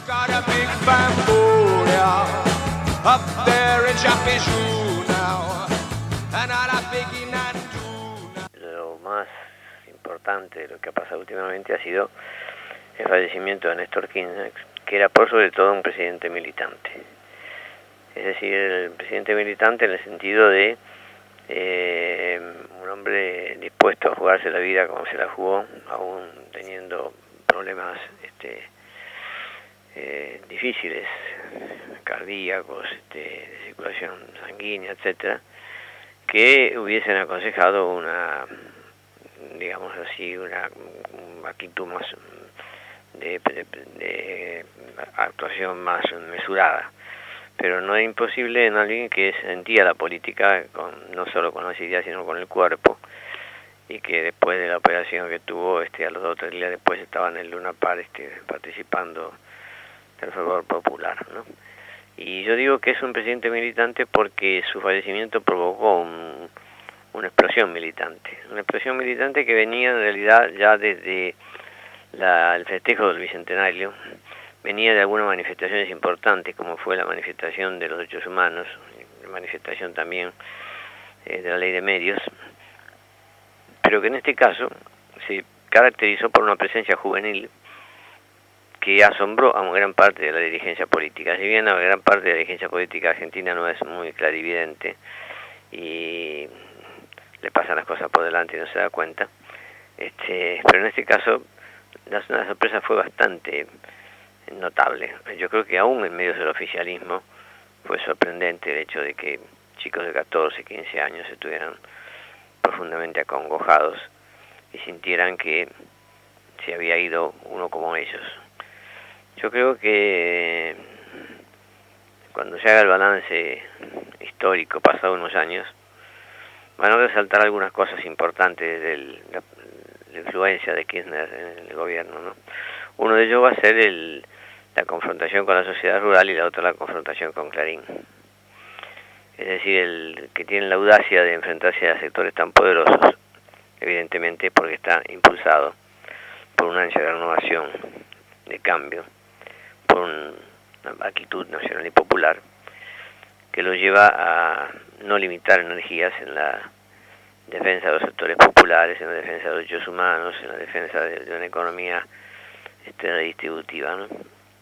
Lo más importante de lo que ha pasado últimamente ha sido el fallecimiento de Néstor Kirchner, que era por sobre todo un presidente militante. Es decir, el presidente militante en el sentido de eh, un hombre dispuesto a jugarse la vida como se la jugó, aún teniendo problemas este, eh, difíciles, cardíacos, este, de circulación sanguínea, etcétera, que hubiesen aconsejado una, digamos así, una, una actitud más de, de, de actuación más mesurada. Pero no es imposible en alguien que sentía la política con, no solo con las ideas sino con el cuerpo, y que después de la operación que tuvo, este, a los dos o tres días después estaba en el Luna Park este, participando del fervor popular, ¿no? Y yo digo que es un presidente militante porque su fallecimiento provocó un, una explosión militante, una explosión militante que venía en realidad ya desde la, el festejo del Bicentenario, venía de algunas manifestaciones importantes, como fue la manifestación de los derechos humanos, la manifestación también eh, de la ley de medios, pero que en este caso se caracterizó por una presencia juvenil que asombró a una gran parte de la dirigencia política. Si bien la gran parte de la dirigencia política argentina no es muy clarividente y le pasan las cosas por delante y no se da cuenta, este, pero en este caso la, la sorpresa fue bastante notable. Yo creo que aún en medio del oficialismo fue sorprendente el hecho de que chicos de catorce, quince años estuvieran profundamente acongojados y sintieran que se había ido uno como ellos. Yo creo que cuando se haga el balance histórico pasado unos años, van a resaltar algunas cosas importantes de la, la influencia de Kirchner en el gobierno, ¿no? Uno de ellos va a ser el, la confrontación con la sociedad rural y la otra la confrontación con Clarín. Es decir, el que tiene la audacia de enfrentarse a sectores tan poderosos, evidentemente porque está impulsado por una ansia de renovación, de cambio, por una actitud nacional y popular que lo lleva a no limitar energías en la defensa de los sectores populares, en la defensa de los derechos humanos, en la defensa de, de una economía este, redistributiva, ¿no?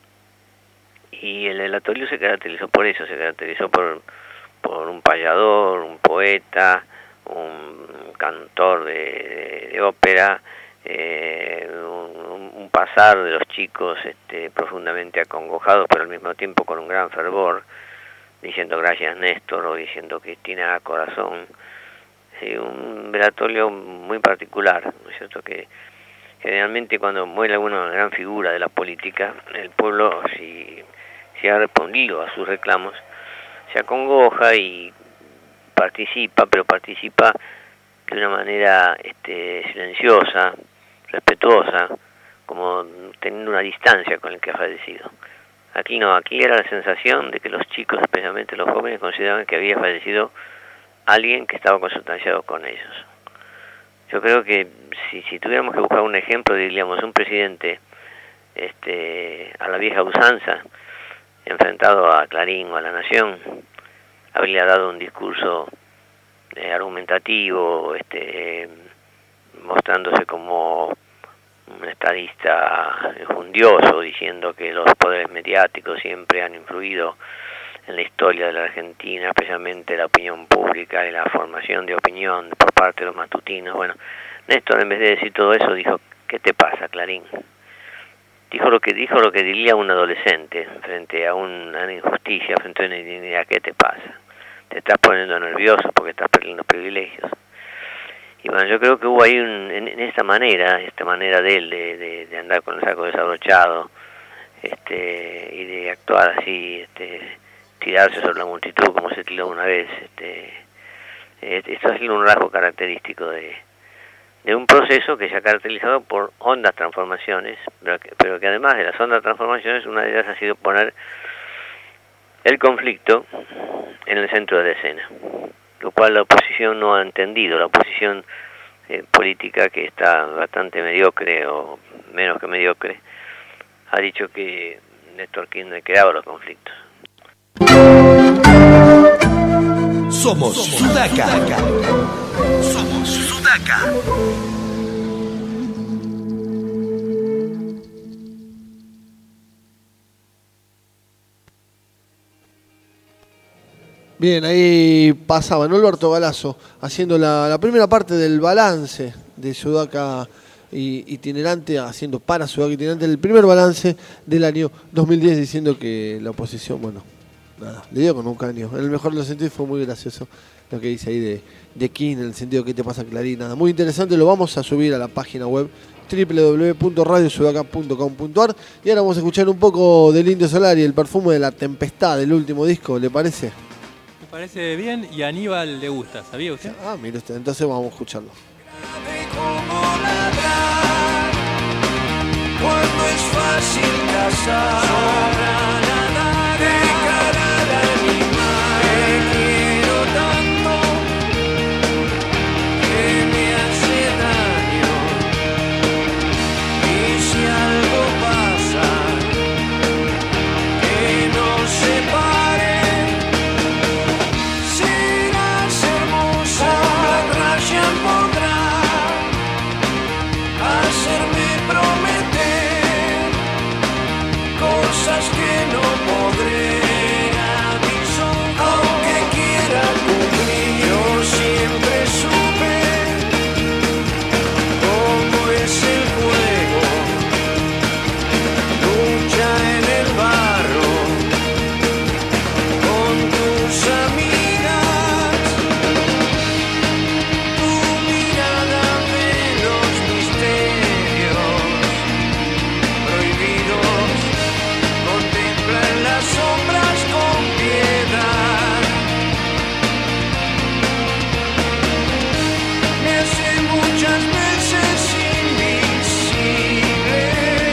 Y el relatorio se caracterizó por eso, se caracterizó por, por un payador, un poeta, un cantor de, de, de ópera, eh, un, un pasar de los chicos este, profundamente acongojados, pero al mismo tiempo con un gran fervor, diciendo gracias Néstor o diciendo Cristina corazón. Sí, un velatorio muy particular, ¿no es cierto? Que generalmente cuando muere alguna gran figura de la política, el pueblo, si, si ha respondido a sus reclamos, se acongoja y participa, pero participa de una manera este, silenciosa, respetuosa, como teniendo una distancia con el que ha fallecido. Aquí no, aquí era la sensación de que los chicos, especialmente los jóvenes, consideraban que había fallecido alguien que estaba consustanciado con ellos. Yo creo que si, si tuviéramos que buscar un ejemplo, diríamos un presidente este, a la vieja usanza, enfrentado a Clarín o a La Nación, habría dado un discurso eh, argumentativo, este, mostrándose como un estadista enjundioso, diciendo que los poderes mediáticos siempre han influido en la historia de la Argentina, especialmente la opinión pública y la formación de opinión por parte de los matutinos. Bueno, Néstor, en vez de decir todo eso, dijo, ¿qué te pasa, Clarín? Dijo lo que dijo lo que diría un adolescente frente a una injusticia, frente a una indignidad. ¿Qué te pasa? Te estás poniendo nervioso porque estás perdiendo privilegios. Y bueno, yo creo que hubo ahí un, en, en esta manera, esta manera de él de, de, de andar con el saco desabrochado, este, y de actuar así, este, tirarse sobre la multitud como se tiró una vez, este, Eh, esto es un rasgo característico de, de un proceso que se ha caracterizado por hondas transformaciones, pero que, pero que además de las hondas transformaciones, una de ellas ha sido poner el conflicto en el centro de la escena, lo cual la oposición no ha entendido. La oposición eh, política, que está bastante mediocre o menos que mediocre, ha dicho que Néstor Kirchner creaba los conflictos. Somos Sudaca. Somos Sudaca. Bien, ahí pasaba Norberto Galazo haciendo la, la primera parte del balance de Sudaca itinerante, haciendo para Sudaca itinerante el primer balance del año dos mil diez, diciendo que la oposición, bueno, nada, le dio con un caño. En el mejor de los sentidos fue muy gracioso lo que dice ahí de, de King, en el sentido que te pasa, Clarín. Nada, muy interesante, lo vamos a subir a la página web doble u doble u doble u punto radio sudaca punto com punto a r. Y ahora vamos a escuchar un poco del Indio Solari, el perfume de la tempestad del último disco, ¿le parece? Me parece bien y a Aníbal le gusta, ¿sabía usted? Ah, mire usted, entonces vamos a escucharlo. Cuando es fácil cazar, sobra nadar de cara al animal. Te quiero tanto que me hace daño, y si algo pasa que nos separe, serás hermosa. Black Russian podrá hacerme prometer cosas que no podré a mis ojos, aunque quiera cumplir. Yo siempre supe cómo es el fuego, lucha en el barro con tus amigas. Tu mirada ve los misterios prohibidos, contempla en las sombras con piedad. Me hace muchas veces invisible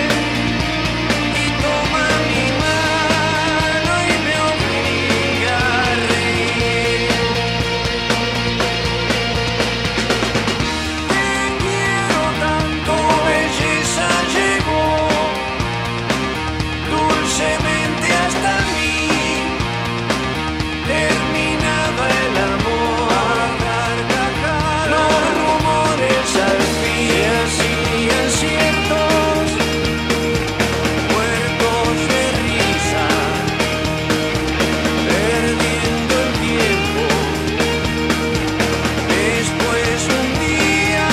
y toma mi mano y me obliga a reír. Te quiero tanto, belleza llegó dulcemente hasta mí. Terminaba el amor, carcajadas, los rumores al fin se hacían ciertos, muertos de risa, perdiendo el tiempo. Después un día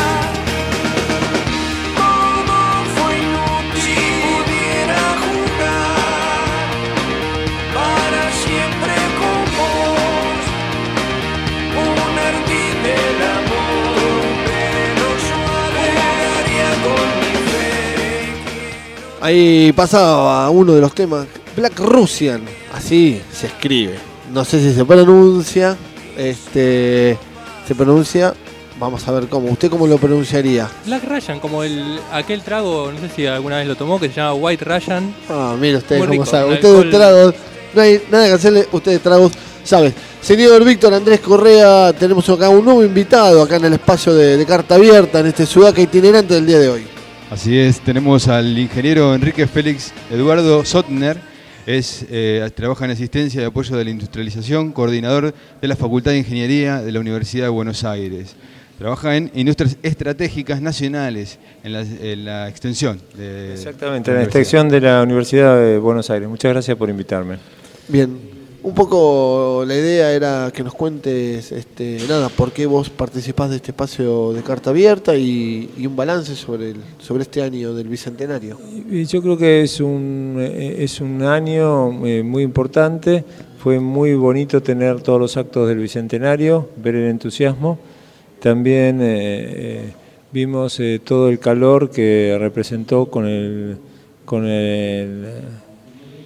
todo fue inútil. Si pudiera jugar para siempre con vos, un ardid del amor, un pelo suave, jugaría con mi fe. Ahí pasaba uno de los temas, Black Russian, así se escribe. No sé si se pronuncia, este, se pronuncia, vamos a ver cómo. ¿Usted cómo lo pronunciaría? Black Russian, como el aquel trago, no sé si alguna vez lo tomó, que se llama White Russian. Ah, mire usted Muy cómo rico, sabe. un Usted de alcohol- tragos, no hay nada que hacerle, usted de tragos sabe. Señor Víctor Andrés Correa, tenemos acá un nuevo invitado acá en el espacio de, de Carta Abierta, en este Sudaca itinerante del día de hoy. Así es, tenemos al ingeniero Enrique Félix Eduardo Sotner, es, eh, trabaja en asistencia y apoyo de la industrialización, coordinador de la Facultad de Ingeniería de la Universidad de Buenos Aires. Trabaja en industrias estratégicas nacionales, en la, en la extensión. De, Exactamente, de la extensión de la Universidad de Buenos Aires. Muchas gracias por invitarme. Bien, un poco la idea era que nos cuentes, este, nada, por qué vos participás de este espacio de Carta Abierta y, y un balance sobre, el, sobre este año del Bicentenario. Y yo creo que es un, es un año eh, muy importante. Fue muy bonito tener todos los actos del Bicentenario, ver el entusiasmo. También eh, eh, vimos eh, todo el calor que representó con el, con el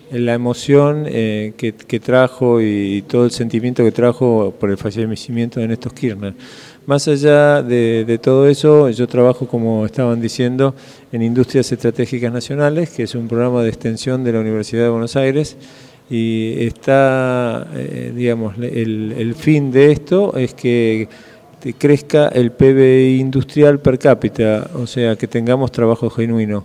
la emoción eh, que, que trajo y todo el sentimiento que trajo por el fallecimiento de Néstor Kirchner. Más allá de, de todo eso, yo trabajo, como estaban diciendo, en Industrias Estratégicas Nacionales, que es un programa de extensión de la Universidad de Buenos Aires, y está, eh, digamos, el, el fin de esto es que crezca el P B I industrial per cápita, o sea, que tengamos trabajo genuino.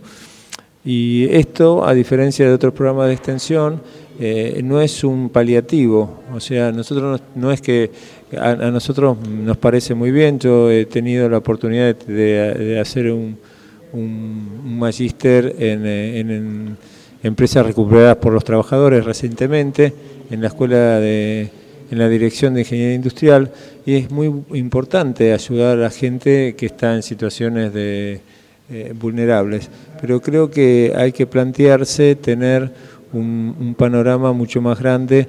Y esto, a diferencia de otros programas de extensión, eh, no es un paliativo, o sea, nosotros no, no es que a, a nosotros nos parece muy bien. Yo he tenido la oportunidad de, de, de hacer un, un, un magíster en, en, en empresas recuperadas por los trabajadores recientemente, en la escuela de, en la Dirección de Ingeniería Industrial, y es muy importante ayudar a la gente que está en situaciones de Eh, vulnerables, pero creo que hay que plantearse tener un, un panorama mucho más grande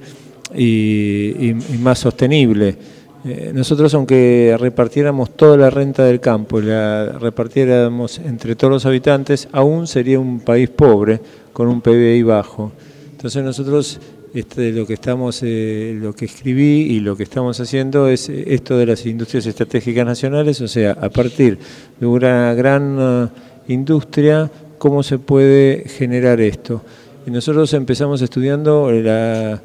y, y, y más sostenible. Eh, nosotros, aunque repartiéramos toda la renta del campo y la repartiéramos entre todos los habitantes, aún sería un país pobre con un P B I bajo. Entonces nosotros Este, lo que estamos, eh, lo que escribí y lo que estamos haciendo es esto de las industrias estratégicas nacionales, o sea, a partir de una gran uh, industria, ¿cómo se puede generar esto? Y nosotros empezamos estudiando la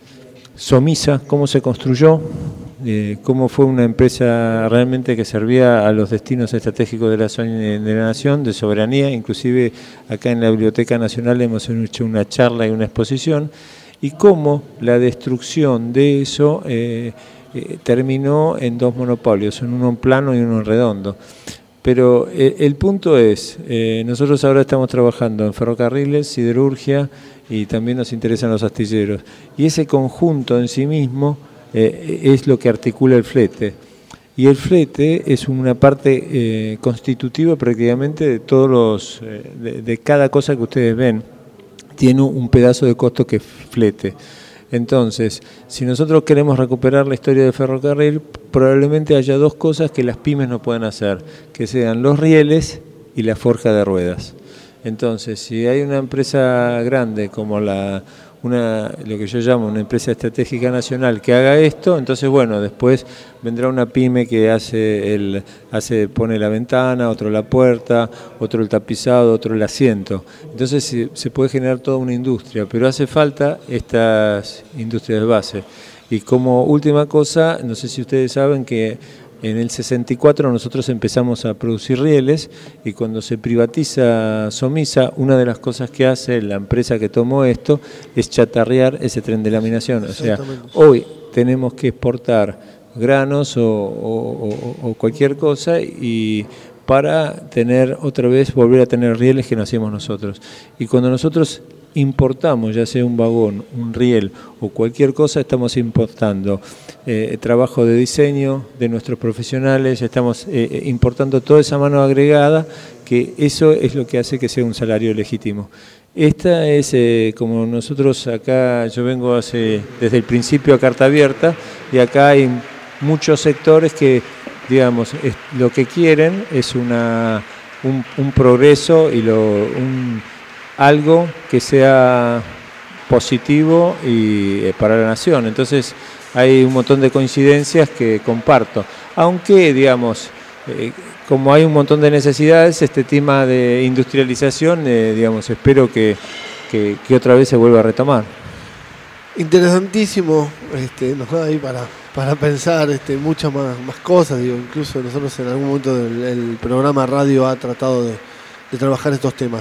Somisa, cómo se construyó, eh, cómo fue una empresa realmente que servía a los destinos estratégicos de la, de la nación, de soberanía. Inclusive acá en la Biblioteca Nacional hemos hecho una charla y una exposición, y cómo la destrucción de eso eh, eh, terminó en dos monopolios, en uno plano y uno redondo. Pero eh, el punto es, eh, nosotros ahora estamos trabajando en ferrocarriles, siderurgia, y también nos interesan los astilleros. Y ese conjunto en sí mismo eh, es lo que articula el flete. Y el flete es una parte eh, constitutiva prácticamente de todos los, eh, de, de cada cosa que ustedes ven. Tiene un pedazo de costo que es flete. Entonces, si nosotros queremos recuperar la historia del ferrocarril, probablemente haya dos cosas que las pymes no pueden hacer, que sean los rieles y la forja de ruedas. Entonces, si hay una empresa grande como la una lo que yo llamo una empresa estratégica nacional que haga esto, entonces bueno, después vendrá una pyme que hace el hace pone la ventana, otro la puerta, otro el tapizado, otro el asiento. Entonces se, se puede generar toda una industria, pero hace falta estas industrias de base. Y como última cosa, no sé si ustedes saben que en el sesenta y cuatro nosotros empezamos a producir rieles, y cuando se privatiza Somisa, una de las cosas que hace la empresa que tomó esto es chatarrear ese tren de laminación. O sea, hoy tenemos que exportar granos o, o, o, o cualquier cosa y para tener otra vez, volver a tener rieles que no hacíamos nosotros. Y cuando nosotros importamos, ya sea un vagón, un riel o cualquier cosa, estamos importando eh, trabajo de diseño de nuestros profesionales, estamos eh, importando toda esa mano agregada, que eso es lo que hace que sea un salario legítimo. Esta es, eh, como nosotros acá, yo vengo hace, desde el principio a Carta Abierta, y acá hay muchos sectores que, digamos, es, lo que quieren es una, un, un progreso y lo, un, algo que sea positivo y eh, para la nación. Entonces hay un montón de coincidencias que comparto, aunque digamos eh, como hay un montón de necesidades, este tema de industrialización eh, digamos espero que, que, que otra vez se vuelva a retomar. Interesantísimo, este, nos da ahí para, para pensar este, muchas más, más cosas. Digo, incluso nosotros en algún momento del el programa radio ha tratado de, de trabajar estos temas.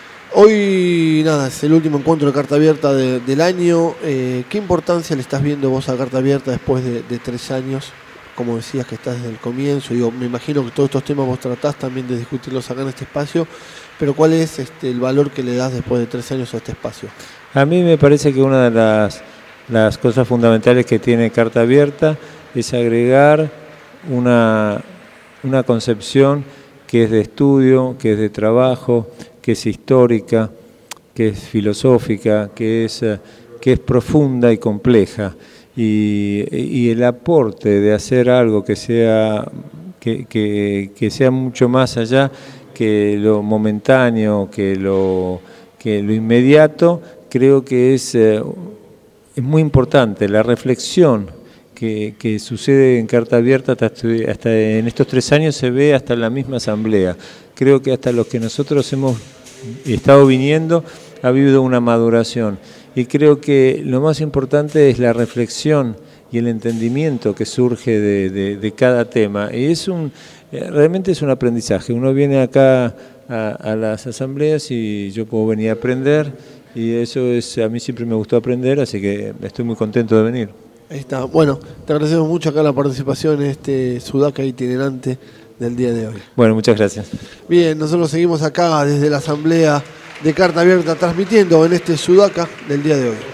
Hoy, nada, es el último encuentro de Carta Abierta de, del año. Eh, ¿Qué importancia le estás viendo vos a Carta Abierta después de, de tres años? Como decías que estás desde el comienzo. Digo, me imagino que todos estos temas vos tratás también de discutirlos acá en este espacio, pero ¿cuál es este, el valor que le das después de tres años a este espacio? A mí me parece que una de las, las cosas fundamentales que tiene Carta Abierta es agregar una, una concepción que es de estudio, que es de trabajo, que es histórica, que es filosófica, que es, que es profunda y compleja. Y, y el aporte de hacer algo que sea, que, que, que sea mucho más allá que lo momentáneo, que lo, que lo inmediato, creo que es, eh, es muy importante la reflexión que, que sucede en Carta Abierta hasta, hasta en estos tres años se ve hasta en la misma asamblea. Creo que hasta los que nosotros hemos estado viniendo ha habido una maduración y creo que lo más importante es la reflexión y el entendimiento que surge de, de, de cada tema. Y es un, realmente es un aprendizaje. Uno viene acá a, a las asambleas y yo puedo venir a aprender y eso es, a mí siempre me gustó aprender, así que estoy muy contento de venir. Ahí está. Bueno, te agradecemos mucho acá la participación en este Sudaca itinerante del día de hoy. Bueno, muchas gracias. Bien, nosotros seguimos acá desde la asamblea de Carta Abierta transmitiendo en este Sudaca del día de hoy.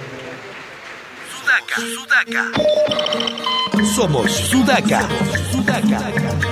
Sudaca, Sudaca. Somos Sudaca. Sudaca.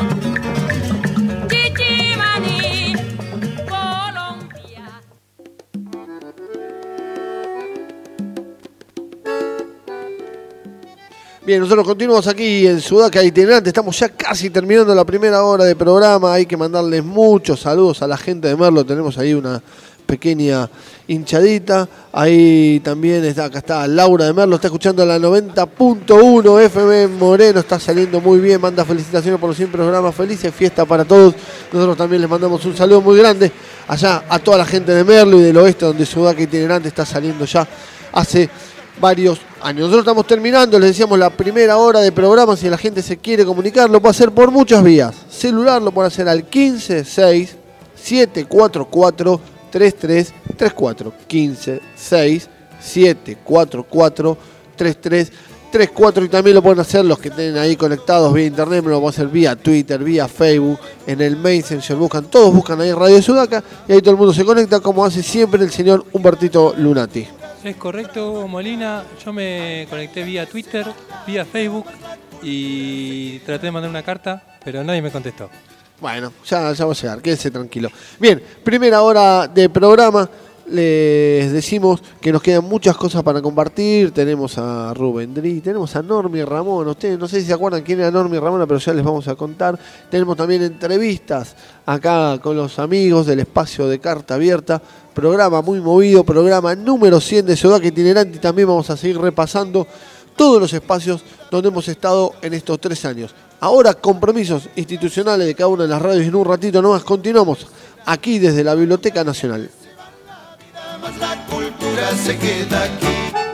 Bien, nosotros continuamos aquí en Sudaca Itinerante, estamos ya casi terminando la primera hora de programa, hay que mandarles muchos saludos a la gente de Merlo, tenemos ahí una pequeña hinchadita, ahí también está, acá está Laura de Merlo, está escuchando la noventa punto uno F M Moreno, está saliendo muy bien, manda felicitaciones por los cien programas, felices fiesta para todos, nosotros también les mandamos un saludo muy grande allá a toda la gente de Merlo y del oeste donde Sudaca Itinerante está saliendo ya hace varios años. Nosotros estamos terminando, les decíamos, la primera hora de programa. Si la gente se quiere comunicar, lo puede hacer por muchas vías. Celular lo puede hacer al quince seis siete cuatro cuatro tres tres tres cuatro. quince seis siete cuatro cuatro tres tres tres cuatro. Y también lo pueden hacer los que tienen ahí conectados vía internet, lo pueden hacer vía Twitter, vía Facebook, en el Messenger, buscan, todos buscan ahí Radio Sudaca y ahí todo el mundo se conecta, como hace siempre el señor Humbertito Lunati. Es correcto, Molina. Yo me conecté vía Twitter, vía Facebook y traté de mandar una carta, pero nadie me contestó. Bueno, ya, ya va a llegar, quédese tranquilo. Bien, primera hora de programa. Les decimos que nos quedan muchas cosas para compartir. Tenemos a Rubén Dri, tenemos a Normi Ramón. Ustedes no sé si se acuerdan quién era Normi Ramón, pero ya les vamos a contar. Tenemos también entrevistas acá con los amigos del espacio de Carta Abierta. Programa muy movido, programa número cien de Sudaca Itinerante. Y también vamos a seguir repasando todos los espacios donde hemos estado en estos tres años. Ahora compromisos institucionales de cada una de las radios y en un ratito nomás continuamos aquí desde la Biblioteca Nacional. La cultura se queda aquí.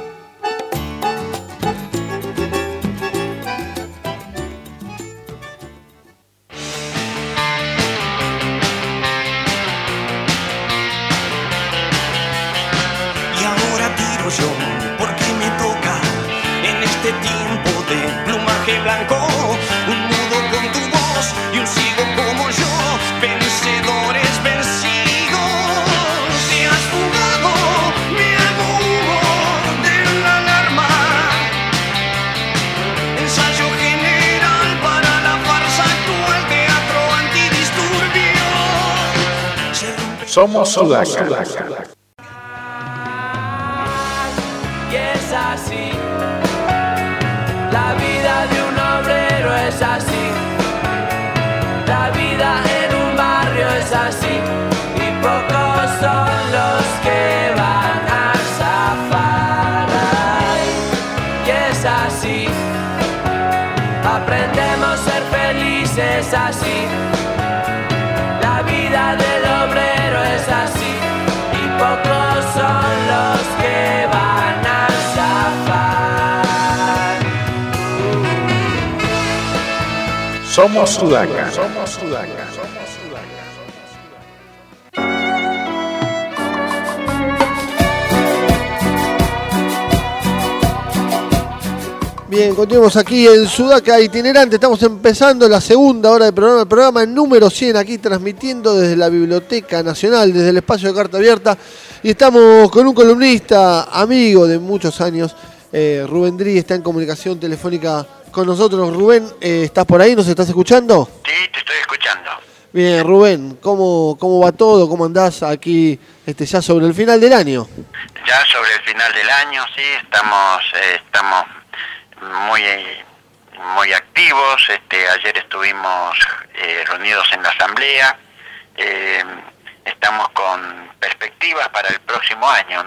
Y ahora tiro yo, porque me toca en este tiempo de plumaje blanco, un nudo con tu voz y un ciego como yo, vencedores vencidos. Te has fugado, me hago humo de la alarma. Ensayo general para la farsa actual, teatro antidisturbios. Somos Sudaca. Y es así, la vida de un obrero es así, la vida en un barrio es así, y pocos son los que van a zafar. Ay, y es así, aprendemos a ser felices así, la vida del obrero es así, y pocos son los que van a Somos Sudaca. Somos Sudaca. Bien, continuamos aquí en Sudaca Itinerante. Estamos empezando la segunda hora del programa, el programa número cien, aquí transmitiendo desde la Biblioteca Nacional, desde el espacio de Carta Abierta. Y estamos con un columnista, amigo de muchos años, eh, Rubén Dri, está en comunicación telefónica con nosotros. Rubén, eh, ¿estás por ahí? ¿Nos estás escuchando? Sí, te estoy escuchando. Bien, Rubén, ¿cómo, cómo va todo? ¿Cómo andás aquí este, ya sobre el final del año? Ya sobre el final del año, sí, estamos eh, estamos muy muy activos. Este, ayer estuvimos eh, reunidos en la asamblea. Eh, estamos con perspectivas para el próximo año, ¿no?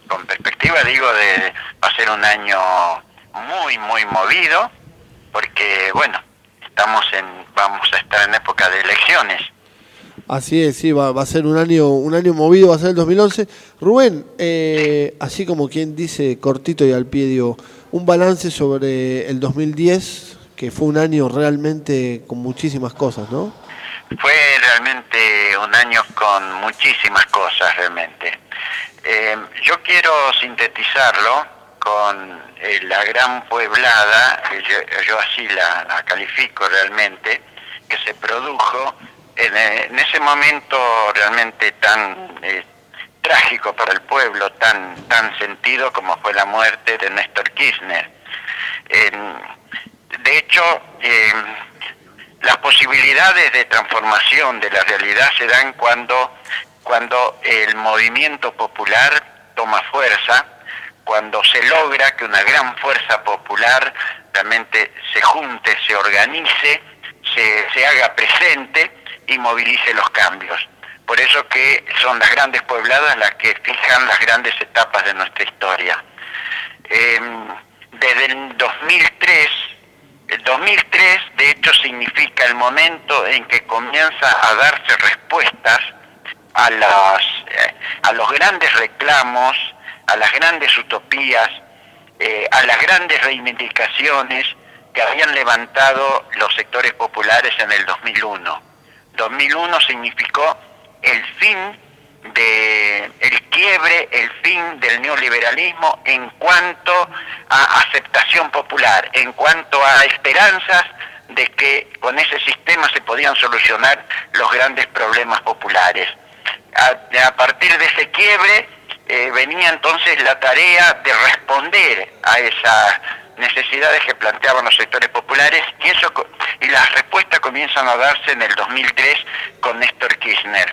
con perspectiva digo de va a ser un año muy muy movido, porque bueno, estamos en vamos a estar en época de elecciones. Así es, sí, va, va a ser un año un año movido, va a ser el dos mil once. Rubén, eh, así como quien dice, cortito y al pie, digo, un balance sobre el dos mil diez, que fue un año realmente con muchísimas cosas, ¿no? Fue realmente un año con muchísimas cosas, realmente. Eh, yo quiero sintetizarlo con eh, la gran pueblada, que yo, yo así la, la califico realmente, que se produjo en, en ese momento realmente tan eh, trágico para el pueblo, tan tan sentido como fue la muerte de Néstor Kirchner. Eh, de hecho, eh, las posibilidades de transformación de la realidad se dan cuando, cuando el movimiento popular toma fuerza, cuando se logra que una gran fuerza popular realmente se junte, se organice, se, se haga presente y movilice los cambios. Por eso que son las grandes puebladas las que fijan las grandes etapas de nuestra historia. Eh, desde el dos mil tres, el dos mil tres de hecho significa el momento en que comienza a darse respuestas a, las, eh, a los grandes reclamos, a las grandes utopías, eh, a las grandes reivindicaciones que habían levantado los sectores populares en el dos mil uno. dos mil uno significó el fin de el quiebre, el fin del neoliberalismo en cuanto a aceptación popular, en cuanto a esperanzas de que con ese sistema se podían solucionar los grandes problemas populares. A, a partir de ese quiebre eh, venía entonces la tarea de responder a esas necesidades que planteaban los sectores populares, y eso y las respuestas comienzan a darse en el dos mil tres con Néstor Kirchner.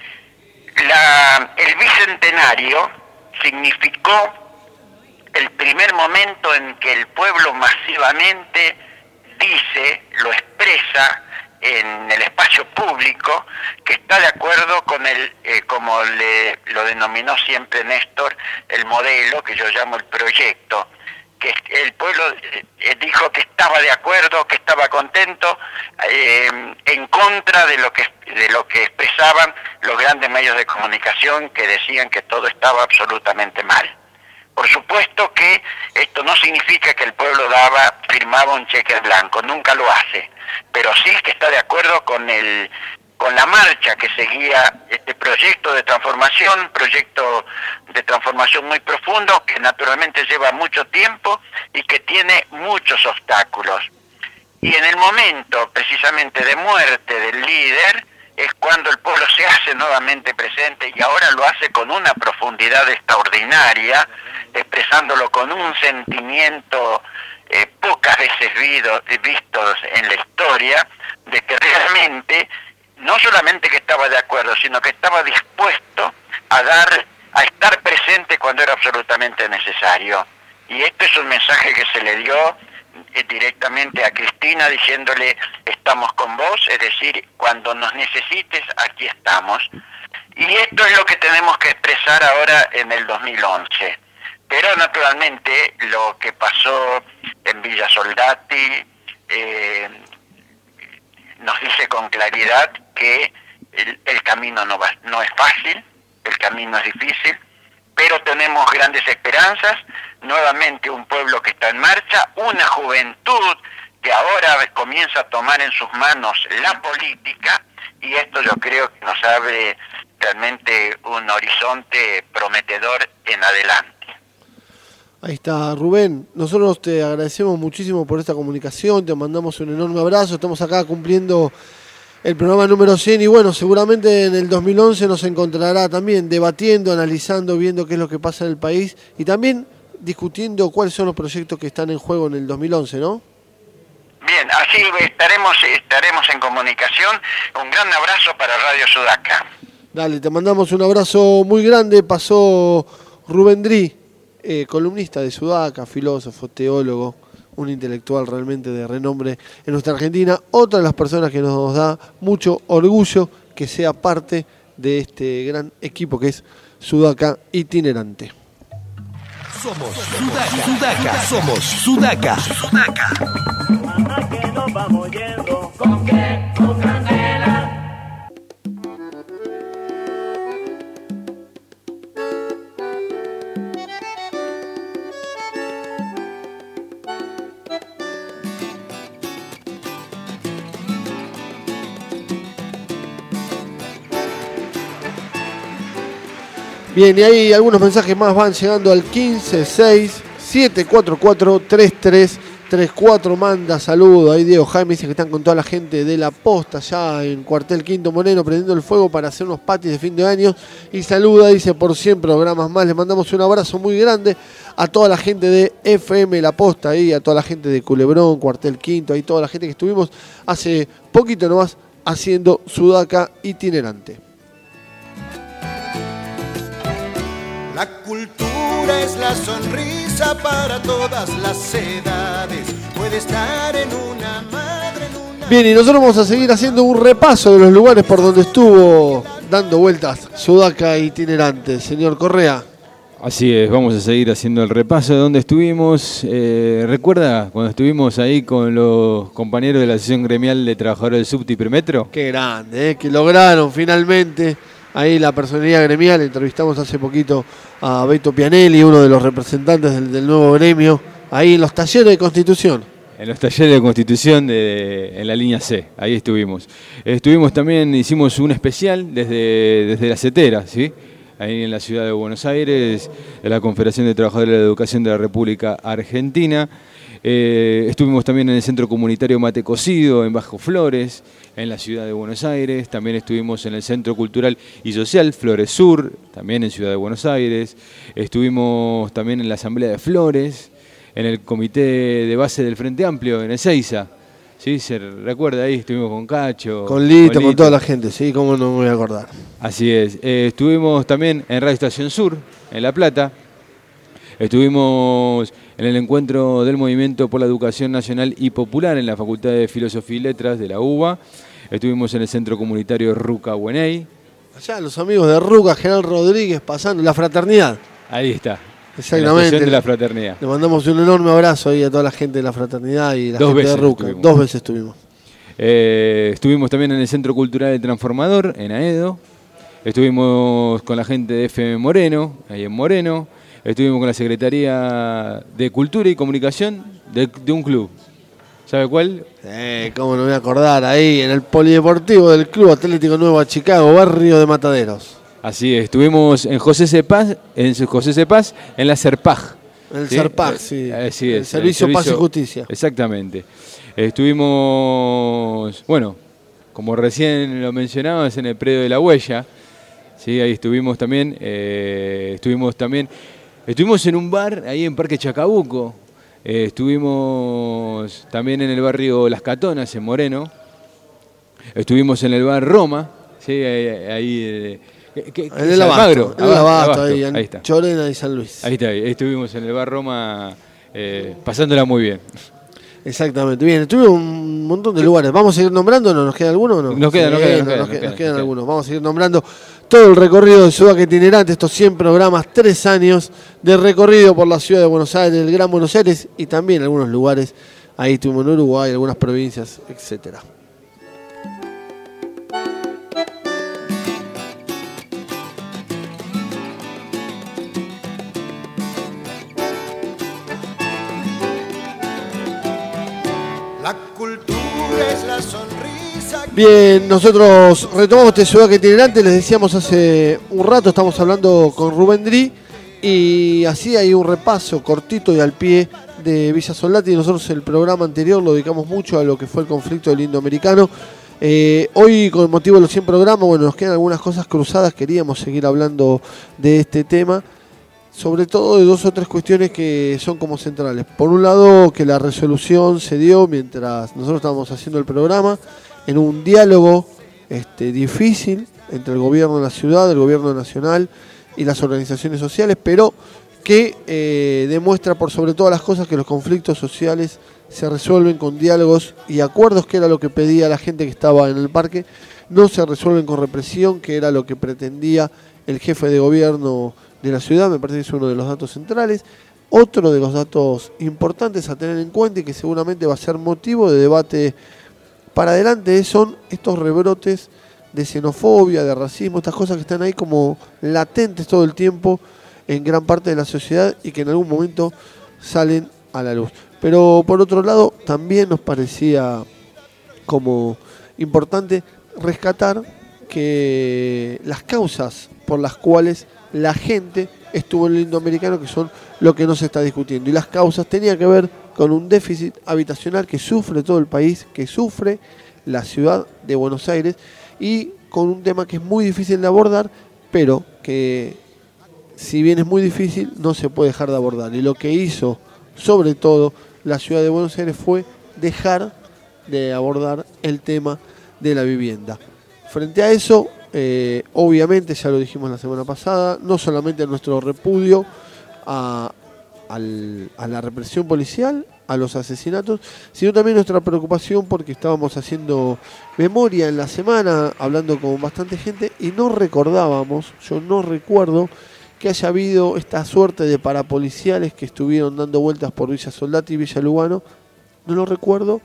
La, el bicentenario significó el primer momento en que el pueblo masivamente dice, lo expresa en el espacio público, que está de acuerdo con el, eh, como le, lo denominó siempre Néstor, el modelo que yo llamo el proyecto, que el pueblo eh, dijo que estaba de acuerdo, que estaba contento, eh, en contra de lo que de lo que expresaban los grandes medios de comunicación, que decían que todo estaba absolutamente mal. Por supuesto que esto no significa que el pueblo daba, firmaba un cheque en blanco, nunca lo hace, pero sí que está de acuerdo con el con la marcha que seguía este proyecto de transformación, proyecto de transformación muy profundo, que naturalmente lleva mucho tiempo y que tiene muchos obstáculos. Y en el momento precisamente de muerte del líder es cuando el pueblo se hace nuevamente presente, y ahora lo hace con una profundidad extraordinaria, expresándolo con un sentimiento eh, pocas veces vido, vistos en la historia, de que realmente no solamente que estaba de acuerdo, sino que estaba dispuesto a dar, a estar presente cuando era absolutamente necesario. Y este es un mensaje que se le dio eh, directamente a Cristina, diciéndole: estamos con vos, es decir, cuando nos necesites, aquí estamos. Y esto es lo que tenemos que expresar ahora en el dos mil once. Pero naturalmente lo que pasó en Villa Soldati eh, nos dice con claridad que el, el camino no, va, no es fácil, el camino es difícil, pero tenemos grandes esperanzas, nuevamente un pueblo que está en marcha, una juventud que ahora comienza a tomar en sus manos la política, y esto yo creo que nos abre realmente un horizonte prometedor en adelante. Ahí está, Rubén. Nosotros te agradecemos muchísimo por esta comunicación, te mandamos un enorme abrazo. Estamos acá cumpliendo el programa número cien y bueno, seguramente en el dos mil once nos encontrará también debatiendo, analizando, viendo qué es lo que pasa en el país y también discutiendo cuáles son los proyectos que están en juego en el dos mil once, ¿no? Bien, así estaremos, estaremos en comunicación. Un gran abrazo para Radio Sudaca. Dale, te mandamos un abrazo muy grande. Pasó Rubén Dri, Eh, columnista de Sudaca, filósofo, teólogo, un intelectual realmente de renombre en nuestra Argentina, otra de las personas que nos da mucho orgullo que sea parte de este gran equipo que es Sudaca Itinerante. Somos Sudaca. Sudaca. Somos Sudaca. Sudaca. Mamá, que nos vamos yendo. ¿Con qué? Con candela. Bien, y ahí algunos mensajes más van llegando al quince seis siete cuatro cuatro tres tres tres cuatro. Manda saludo. Ahí Diego Jaime dice que están con toda la gente de la posta ya en Cuartel Quinto Moreno prendiendo el fuego para hacer unos patis de fin de año. Y saluda, dice, por cien programas más. Les mandamos un abrazo muy grande a toda la gente de F M La Posta, ahí, a toda la gente de Culebrón, Cuartel Quinto, ahí toda la gente que estuvimos hace poquito nomás haciendo Sudaca itinerante. La cultura es la sonrisa para todas las edades. Puede estar en una madre, en una... Bien, y nosotros vamos a seguir haciendo un repaso de los lugares por donde estuvo dando vueltas Sudaca itinerante. Señor Correa. Así es, vamos a seguir haciendo el repaso de dónde estuvimos. Eh, ¿Recuerda cuando estuvimos ahí con los compañeros de la Asociación Gremial de Trabajadores del Subte y Premetro? Qué grande, ¿eh? Que lograron finalmente... Ahí la personalidad gremial, entrevistamos hace poquito a Beto Pianelli, uno de los representantes del, del nuevo gremio, ahí en los talleres de Constitución. En los talleres de Constitución de, en la línea C, ahí estuvimos. Estuvimos también, hicimos un especial desde, desde la CETERA, ¿sí? Ahí en la ciudad de Buenos Aires, de la Confederación de Trabajadores de la Educación de la República Argentina. Eh, estuvimos también en el Centro Comunitario Mate Cocido, en Bajo Flores, en la ciudad de Buenos Aires. También estuvimos en el Centro Cultural y Social Flores Sur, también en Ciudad de Buenos Aires. Estuvimos también en la Asamblea de Flores, en el Comité de Base del Frente Amplio, en Ezeiza. ¿Sí? ¿Se recuerda ahí? Estuvimos con Cacho. Con Lito, con, con toda la gente, sí, cómo no me voy a acordar. Así es. Eh, estuvimos también en Radio Estación Sur, en La Plata. Estuvimos en el encuentro del Movimiento por la Educación Nacional y Popular en la Facultad de Filosofía y Letras de la U B A. Estuvimos en el Centro Comunitario Ruca Bueney. Allá los amigos de Ruca, General Rodríguez, pasando la fraternidad. Ahí está. Exactamente. La de la fraternidad. Le mandamos un enorme abrazo ahí a toda la gente de la fraternidad y la Dos gente de Ruca. Estuvimos. Dos veces estuvimos. Eh, estuvimos también en el Centro Cultural El Transformador, en Aedo. Estuvimos con la gente de F M Moreno, ahí en Moreno. Estuvimos con la Secretaría de Cultura y Comunicación de, de un club. ¿Sabe cuál? Eh, cómo no me voy a acordar, ahí en el Polideportivo del Club Atlético Nueva Chicago, barrio de Mataderos. Así es, estuvimos en José Cepaz, en José Cepaz, en la CERPAG. El ¿sí? CERPAG, sí. Así es, el Servicio, el Servicio Paz y Justicia. Exactamente. Estuvimos, bueno, como recién lo mencionabas, en el predio de La Huella. Sí, ahí estuvimos también, eh, estuvimos también, estuvimos en un bar ahí en Parque Chacabuco. Eh, estuvimos también en el barrio Las Catonas, en Moreno. Estuvimos en el bar Roma, ¿sí? ahí... ahí eh, ¿Qué, en el Abasto, en el Abasto, ahí, en ahí está. Chorena y San Luis. Ahí está, ahí estuvimos en el bar Roma eh, pasándola muy bien. Exactamente, bien, estuvimos un montón de lugares. ¿Vamos a seguir nombrando o no? ¿Nos queda alguno o no? Nos quedan, sí, nos quedan, nos, nos, nos, quedan, nos nos quedan quedan algunos. Vamos a seguir nombrando todo el recorrido de Sudaca itinerante, estos cien programas, tres años de recorrido por la ciudad de Buenos Aires, el Gran Buenos Aires y también algunos lugares. Ahí estuvimos en Uruguay, algunas provincias, etcétera. La cultura es la sonrisa. Bien, nosotros retomamos este Sudaca itinerante, les decíamos hace un rato, estamos hablando con Rubén Dri y así hay un repaso cortito y al pie de Villa Soldati. Nosotros el programa anterior lo dedicamos mucho a lo que fue el conflicto del indoamericano. Eh, hoy con motivo de los cien programas, bueno, nos quedan algunas cosas cruzadas, queríamos seguir hablando de este tema. Sobre todo de dos o tres cuestiones que son como centrales. Por un lado, que la resolución se dio mientras nosotros estábamos haciendo el programa, en un diálogo este, difícil entre el gobierno de la ciudad, el gobierno nacional y las organizaciones sociales, pero que eh, demuestra por sobre todas las cosas que los conflictos sociales se resuelven con diálogos y acuerdos, que era lo que pedía la gente que estaba en el parque, no se resuelven con represión, que era lo que pretendía el jefe de gobierno de la ciudad, me parece que es uno de los datos centrales. Otro de los datos importantes a tener en cuenta y que seguramente va a ser motivo de debate para adelante son estos rebrotes de xenofobia, de racismo, estas cosas que están ahí como latentes todo el tiempo en gran parte de la sociedad y que en algún momento salen a la luz. Pero por otro lado, también nos parecía como importante rescatar que las causas por las cuales la gente estuvo en el indoamericano, que son lo que no se está discutiendo. Y las causas tenían que ver con un déficit habitacional que sufre todo el país, que sufre la ciudad de Buenos Aires, y con un tema que es muy difícil de abordar, pero que si bien es muy difícil, no se puede dejar de abordar. Y lo que hizo, sobre todo, la ciudad de Buenos Aires fue dejar de abordar el tema de la vivienda. Frente a eso, eh, obviamente, ya lo dijimos la semana pasada, no solamente nuestro repudio a, al, a la represión policial, a los asesinatos, sino también nuestra preocupación porque estábamos haciendo memoria en la semana, hablando con bastante gente, y no recordábamos, yo no recuerdo que haya habido esta suerte de parapoliciales que estuvieron dando vueltas por Villa Soldati y Villa Lugano. No lo recuerdo,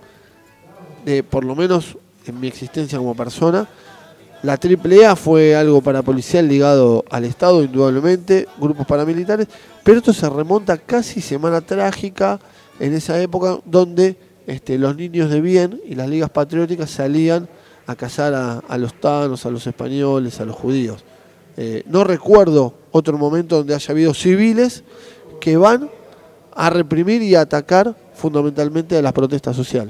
eh, por lo menos en mi existencia como persona. La triple A fue algo parapolicial ligado al Estado, indudablemente, grupos paramilitares, pero esto se remonta casi Semana Trágica, en esa época donde este, los niños de bien y las ligas patrióticas salían a cazar a, a los tanos, a los españoles, a los judíos. Eh, no recuerdo otro momento donde haya habido civiles que van a reprimir y a atacar fundamentalmente a la protesta social.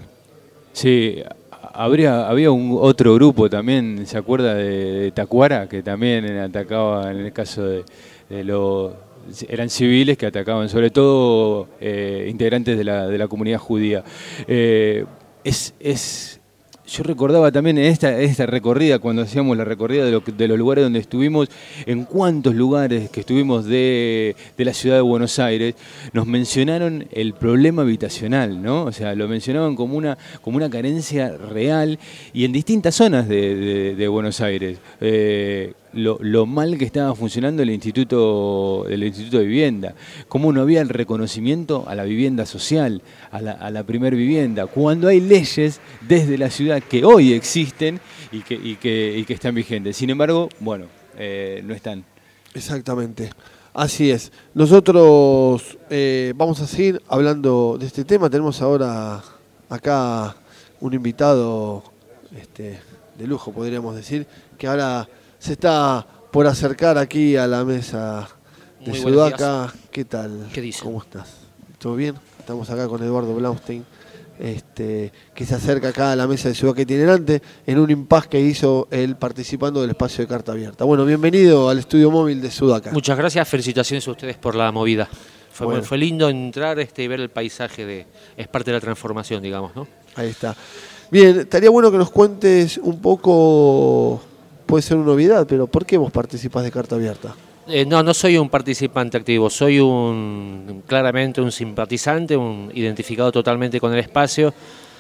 Sí, habría, había un otro grupo también, ¿se acuerda de, de Tacuara? Que también atacaba en el caso de, de los... eran civiles que atacaban, sobre todo eh, integrantes de la, de la comunidad judía. Eh, es, es, yo recordaba también en esta, esta recorrida, cuando hacíamos la recorrida de, lo, de los lugares donde estuvimos, en cuántos lugares que estuvimos de, de la ciudad de Buenos Aires, nos mencionaron el problema habitacional, ¿no? O sea, lo mencionaban como una, como una carencia real y en distintas zonas de, de, de Buenos Aires. Eh, Lo, lo mal que estaba funcionando el Instituto, el Instituto de Vivienda, cómo no había el reconocimiento a la vivienda social, a la, a la primer vivienda, cuando hay leyes desde la ciudad que hoy existen y que, y que, y que están vigentes. Sin embargo, bueno, eh, no están. Exactamente, así es. Nosotros eh, vamos a seguir hablando de este tema. Tenemos ahora acá un invitado este, de lujo, podríamos decir, que ahora se está por acercar aquí a la mesa de Sudaca. ¿Qué tal? ¿Qué dice? ¿Cómo estás? ¿Todo bien? Estamos acá con Eduardo Blaustein, este, que se acerca acá a la mesa de Sudaca Itinerante en un impas que hizo él participando del espacio de Carta Abierta. Bueno, bienvenido al estudio móvil de Sudaca. Muchas gracias, felicitaciones a ustedes por la movida. Fue, bueno. fue lindo entrar este, y ver el paisaje, de es parte de la transformación, digamos, ¿no? Ahí está. Bien, estaría bueno que nos cuentes un poco... Puede ser una novedad, pero ¿por qué vos participás de Carta Abierta? Eh, no, no soy un participante activo, soy un claramente un simpatizante, un identificado totalmente con el espacio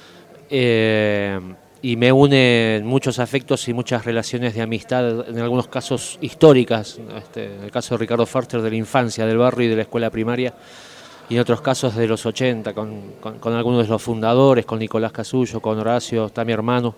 eh, y me unen muchos afectos y muchas relaciones de amistad, en algunos casos históricas, este, en el caso de Ricardo Förster de la infancia, del barrio y de la escuela primaria, y en otros casos de los ochenta, con, con, con algunos de los fundadores, con Nicolás Casullo, con Horacio, está mi hermano.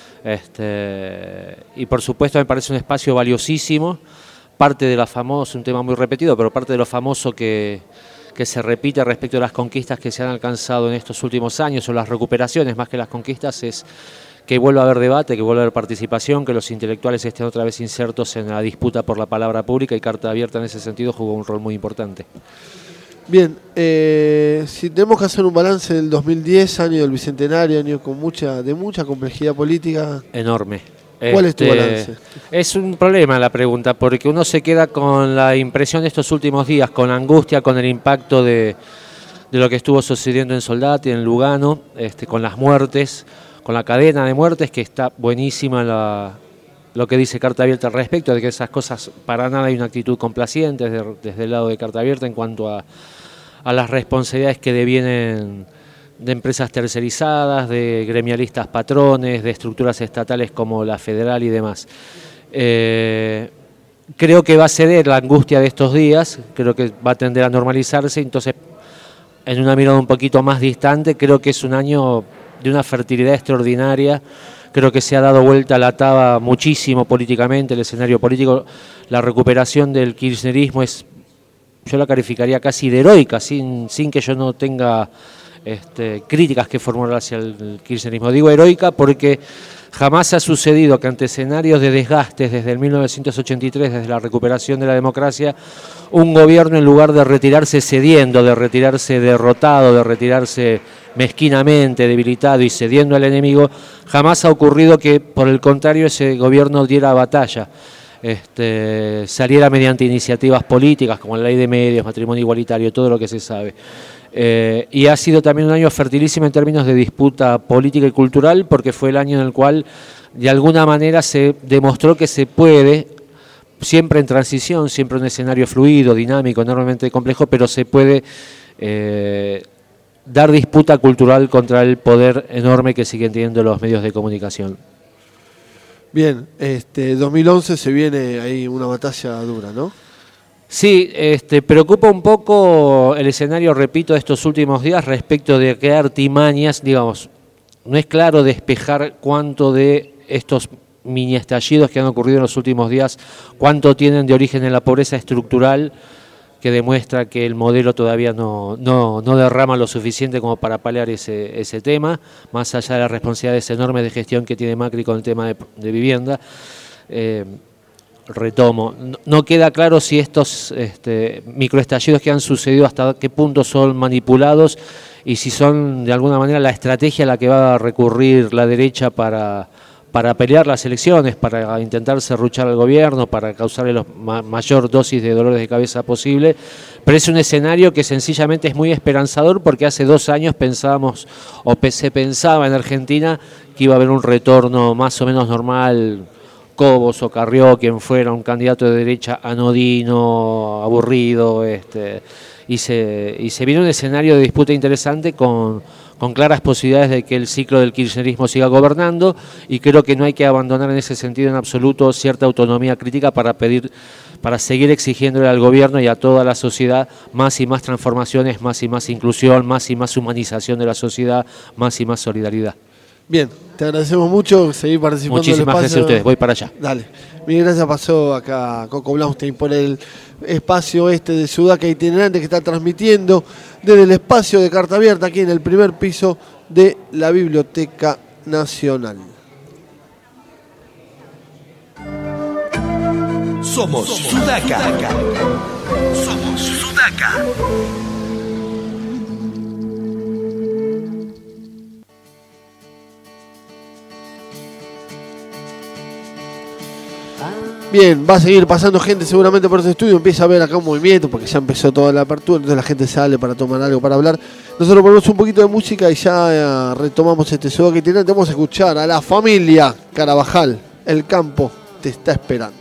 Este, y por supuesto me parece un espacio valiosísimo, parte de lo famoso, un tema muy repetido, pero parte de lo famoso que, que se repite respecto a las conquistas que se han alcanzado en estos últimos años, o las recuperaciones más que las conquistas, es que vuelva a haber debate, que vuelva a haber participación, que los intelectuales estén otra vez insertos en la disputa por la palabra pública, y Carta Abierta en ese sentido jugó un rol muy importante. Bien, eh, si tenemos que hacer un balance del dos mil diez, año del Bicentenario, año con mucha, de mucha complejidad política. Enorme. ¿Cuál este, es tu balance? Es un problema la pregunta, porque uno se queda con la impresión de estos últimos días, con angustia, con el impacto de, de lo que estuvo sucediendo en Soldati, en Lugano, este, con las muertes, con la cadena de muertes, que está buenísima la, lo que dice Carta Abierta al respecto, de que esas cosas para nada hay una actitud complaciente desde, desde el lado de Carta Abierta en cuanto a a las responsabilidades que devienen de empresas tercerizadas, de gremialistas patrones, de estructuras estatales como la federal y demás. Eh, creo que va a ceder la angustia de estos días, creo que va a tender a normalizarse, entonces en una mirada un poquito más distante, creo que es un año de una fertilidad extraordinaria, creo que se ha dado vuelta la taba muchísimo políticamente, el escenario político, la recuperación del kirchnerismo es, yo la calificaría casi de heroica, sin, sin que yo no tenga este, críticas que formular hacia el kirchnerismo. Digo heroica porque jamás ha sucedido que ante escenarios de desgastes desde el mil novecientos ochenta y tres, desde la recuperación de la democracia, un gobierno en lugar de retirarse cediendo, de retirarse derrotado, de retirarse mezquinamente, debilitado y cediendo al enemigo, jamás ha ocurrido que por el contrario ese gobierno diera batalla, este, saliera mediante iniciativas políticas como la ley de medios, matrimonio igualitario, todo lo que se sabe. Eh, y ha sido también un año fertilísimo en términos de disputa política y cultural, porque fue el año en el cual de alguna manera se demostró que se puede, siempre en transición, siempre un escenario fluido, dinámico, enormemente complejo, pero se puede eh, dar disputa cultural contra el poder enorme que siguen teniendo los medios de comunicación. Bien, este dos mil once se viene ahí una batalla dura, ¿no? Sí, este, preocupa un poco el escenario, repito, de estos últimos días respecto de qué artimañas, digamos, no es claro despejar cuánto de estos mini estallidos que han ocurrido en los últimos días, cuánto tienen de origen en la pobreza estructural, que demuestra que el modelo todavía no, no, no derrama lo suficiente como para paliar ese, ese tema, más allá de las responsabilidades enormes de gestión que tiene Macri con el tema de, de vivienda. Eh, Retomo, no, no queda claro si estos este, microestallidos que han sucedido hasta qué punto son manipulados y si son de alguna manera la estrategia a la que va a recurrir la derecha para, para pelear las elecciones, para intentar serruchar al gobierno, para causarle la ma mayor dosis de dolores de cabeza posible. Pero es un escenario que sencillamente es muy esperanzador porque hace dos años pensábamos, o se pensaba en Argentina, que iba a haber un retorno más o menos normal, Cobos o Carrió, quien fuera un candidato de derecha anodino, aburrido, este, y, se, y se viene un escenario de disputa interesante con, con claras posibilidades de que el ciclo del kirchnerismo siga gobernando, y creo que no hay que abandonar en ese sentido en absoluto cierta autonomía crítica para pedir, para seguir exigiéndole al gobierno y a toda la sociedad más y más transformaciones, más y más inclusión, más y más humanización de la sociedad, más y más solidaridad. Bien, te agradecemos mucho seguir participando. Muchísimas del espacio. gracias a ustedes, voy para allá. Dale. Mil gracias, pasó acá Coco Blaustein por el espacio este de Sudaca Itinerante que está transmitiendo desde el espacio de Carta Abierta aquí en el primer piso de la Biblioteca Nacional. Somos Sudaca. Somos Sudaca. Bien, va a seguir pasando gente seguramente por este estudio, empieza a ver acá un movimiento porque ya empezó toda la apertura, entonces la gente sale para tomar algo, para hablar. Nosotros ponemos un poquito de música y ya retomamos este Sudaca Itinerante. Vamos a escuchar a la familia Carabajal, El campo te está esperando.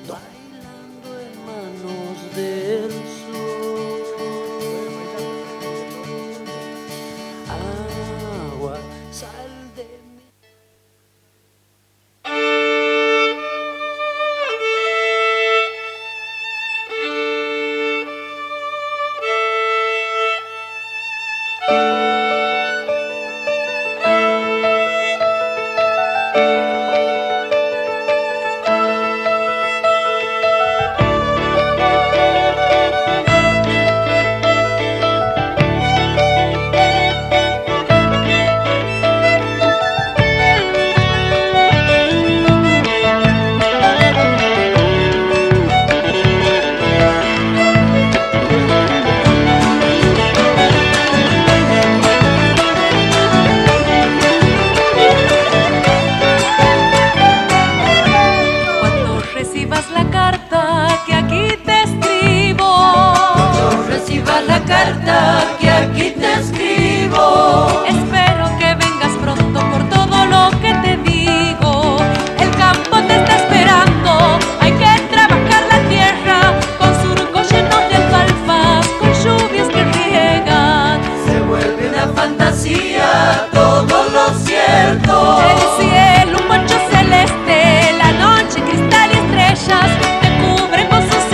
El cielo, un mancho celeste, la noche, cristal y estrellas te cubren con sus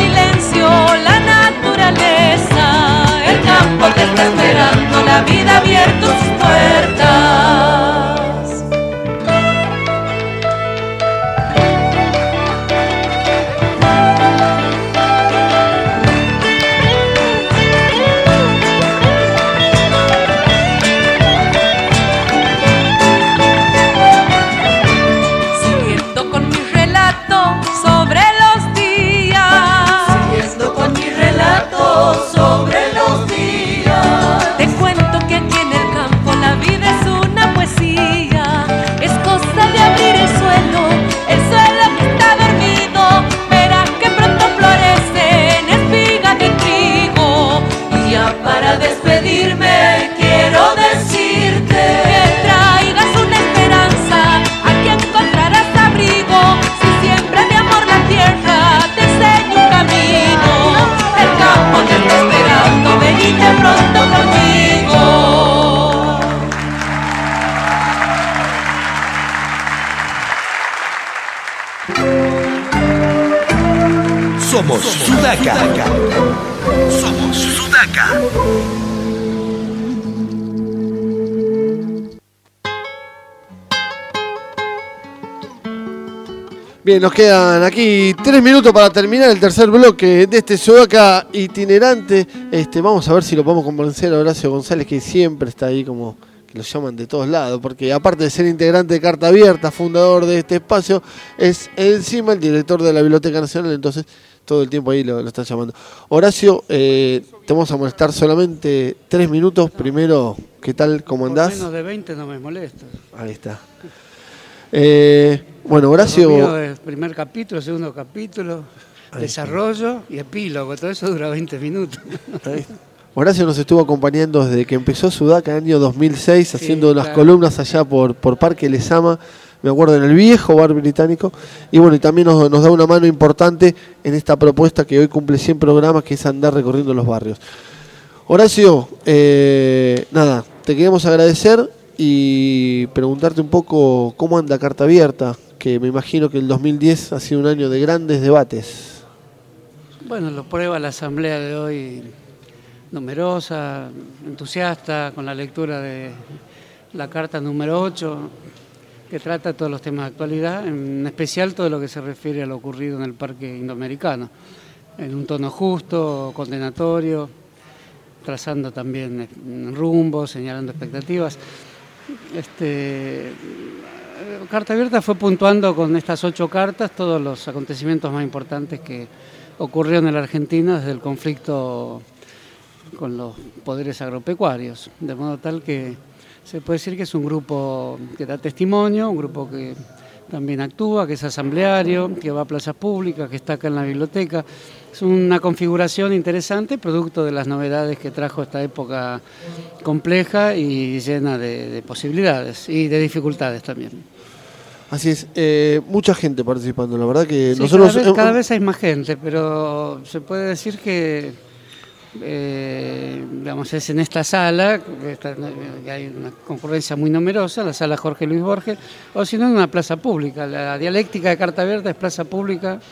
te está esperando la vida abierta sus puertas. Sobre los días, te cuento que aquí en el campo la vida es una poesía, es cosa de abrir el suelo, el suelo que está dormido, verás que pronto florecen espigas de trigo. Y ya para despedirme quiero decirte que traigas una esperanza, aquí encontrarás abrigo, si siembras de amor la tierra te enseña un camino. El campo te está esperando, venite pronto conmigo. Somos Sudaca. Somos Sudaca. Bien, nos quedan aquí tres minutos para terminar el tercer bloque de este Sudaca itinerante. Este, vamos a ver si lo podemos convencer a Horacio González, que siempre está ahí como que lo llaman de todos lados, porque aparte de ser integrante de Carta Abierta, fundador de este espacio, es encima el director de la Biblioteca Nacional, entonces todo el tiempo ahí lo, lo están llamando. Horacio, eh, te vamos a molestar solamente tres minutos. Primero, ¿qué tal? ¿Cómo andás? Por menos de veinte no me molesta. Ahí está. Eh, bueno, Horacio... Lo mío es primer capítulo, segundo capítulo, ahí desarrollo está. Y epílogo, todo eso dura veinte minutos. Ahí. Horacio nos estuvo acompañando desde que empezó Sudaca en el año dos mil seis, sí, haciendo las claro. columnas allá por, por Parque Lezama, me acuerdo, en el viejo bar británico, y bueno, y también nos, nos da una mano importante en esta propuesta que hoy cumple cien programas, que es andar recorriendo los barrios. Horacio, eh, nada, te queremos agradecer y preguntarte un poco cómo anda Carta Abierta, que me imagino que el dos mil diez ha sido un año de grandes debates. Bueno, lo prueba la asamblea de hoy, numerosa, entusiasta, con la lectura de la carta número ocho, que trata todos los temas de actualidad, en especial todo lo que se refiere a lo ocurrido en el Parque Indoamericano, en un tono justo, condenatorio, trazando también rumbos, señalando expectativas. Este, Carta Abierta fue puntuando con estas ocho cartas todos los acontecimientos más importantes que ocurrieron en la Argentina desde el conflicto con los poderes agropecuarios, de modo tal que se puede decir que es un grupo que da testimonio, un grupo que también actúa, que es asambleario, que va a plazas públicas, que está acá en la biblioteca. Es una configuración interesante, producto de las novedades que trajo esta época compleja y llena de, de posibilidades y de dificultades también. Así es, eh, mucha gente participando, la verdad que sí, nosotros... Cada vez, cada vez hay más gente, pero se puede decir que... Eh, digamos, es en esta sala, esta, hay una concurrencia muy numerosa, la sala Jorge Luis Borges, o si no en una plaza pública. La dialéctica de Carta Abierta es plaza pública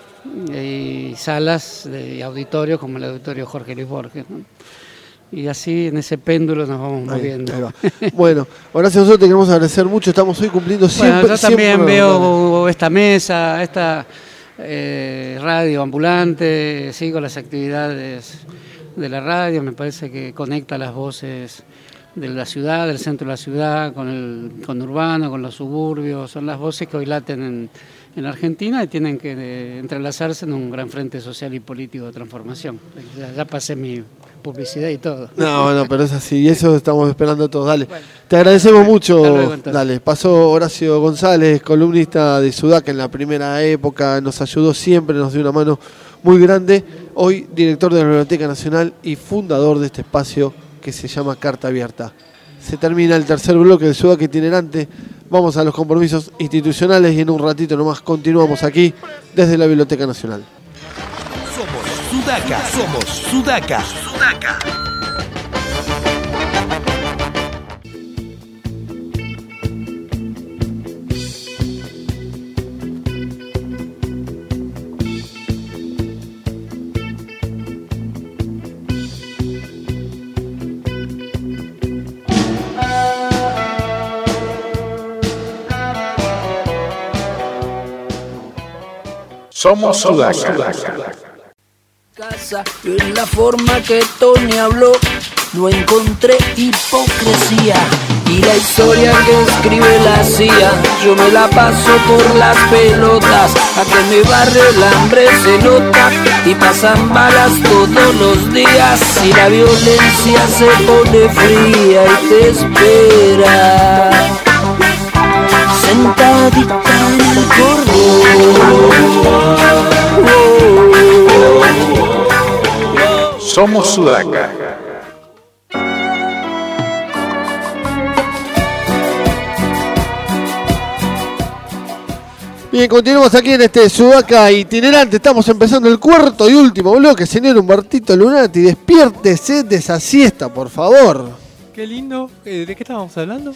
y salas de auditorios como el auditorio Jorge Luis Borges, ¿no? Y así en ese péndulo nos vamos moviendo. Ahí, ahí bueno, ahora sí, nosotros te queremos agradecer mucho, estamos hoy cumpliendo siempre... Bueno, yo también siempre, veo vale. esta mesa, esta eh, radio ambulante, sigo las actividades de la radio, me parece que conecta las voces de la ciudad, del centro de la ciudad, con el conurbano, con los suburbios, son las voces que hoy laten en, en Argentina y tienen que eh, entrelazarse en un gran frente social y político de transformación. Ya, ya pasé mi publicidad y todo. No, no, pero es así, y eso estamos esperando todos. Dale, bueno, te agradecemos mucho. Luego, dale, pasó Horacio González, columnista de Sudaca en la primera época, nos ayudó siempre, nos dio una mano muy grande. Hoy director de la Biblioteca Nacional y fundador de este espacio que se llama Carta Abierta. Se termina el tercer bloque del Sudaca itinerante. Vamos a los compromisos institucionales y en un ratito nomás continuamos aquí desde la Biblioteca Nacional. Somos Sudaca, somos Sudaca, Sudaca. Somos Sudaca. Casa, en la forma que Tony habló, no encontré hipocresía. Y la historia que escribe la C I A, yo me la paso por las pelotas. A que en mi barrio el hambre se nota y pasan balas todos los días. Y la violencia se pone fría y te espera sentadita en el cordón. Somos Sudaca. Bien, continuamos aquí en este Sudaca itinerante. Estamos empezando el cuarto y último bloque. Señor Humbertito Lunati, despiértese de esa siesta, por favor. Qué lindo. ¿De qué estábamos hablando?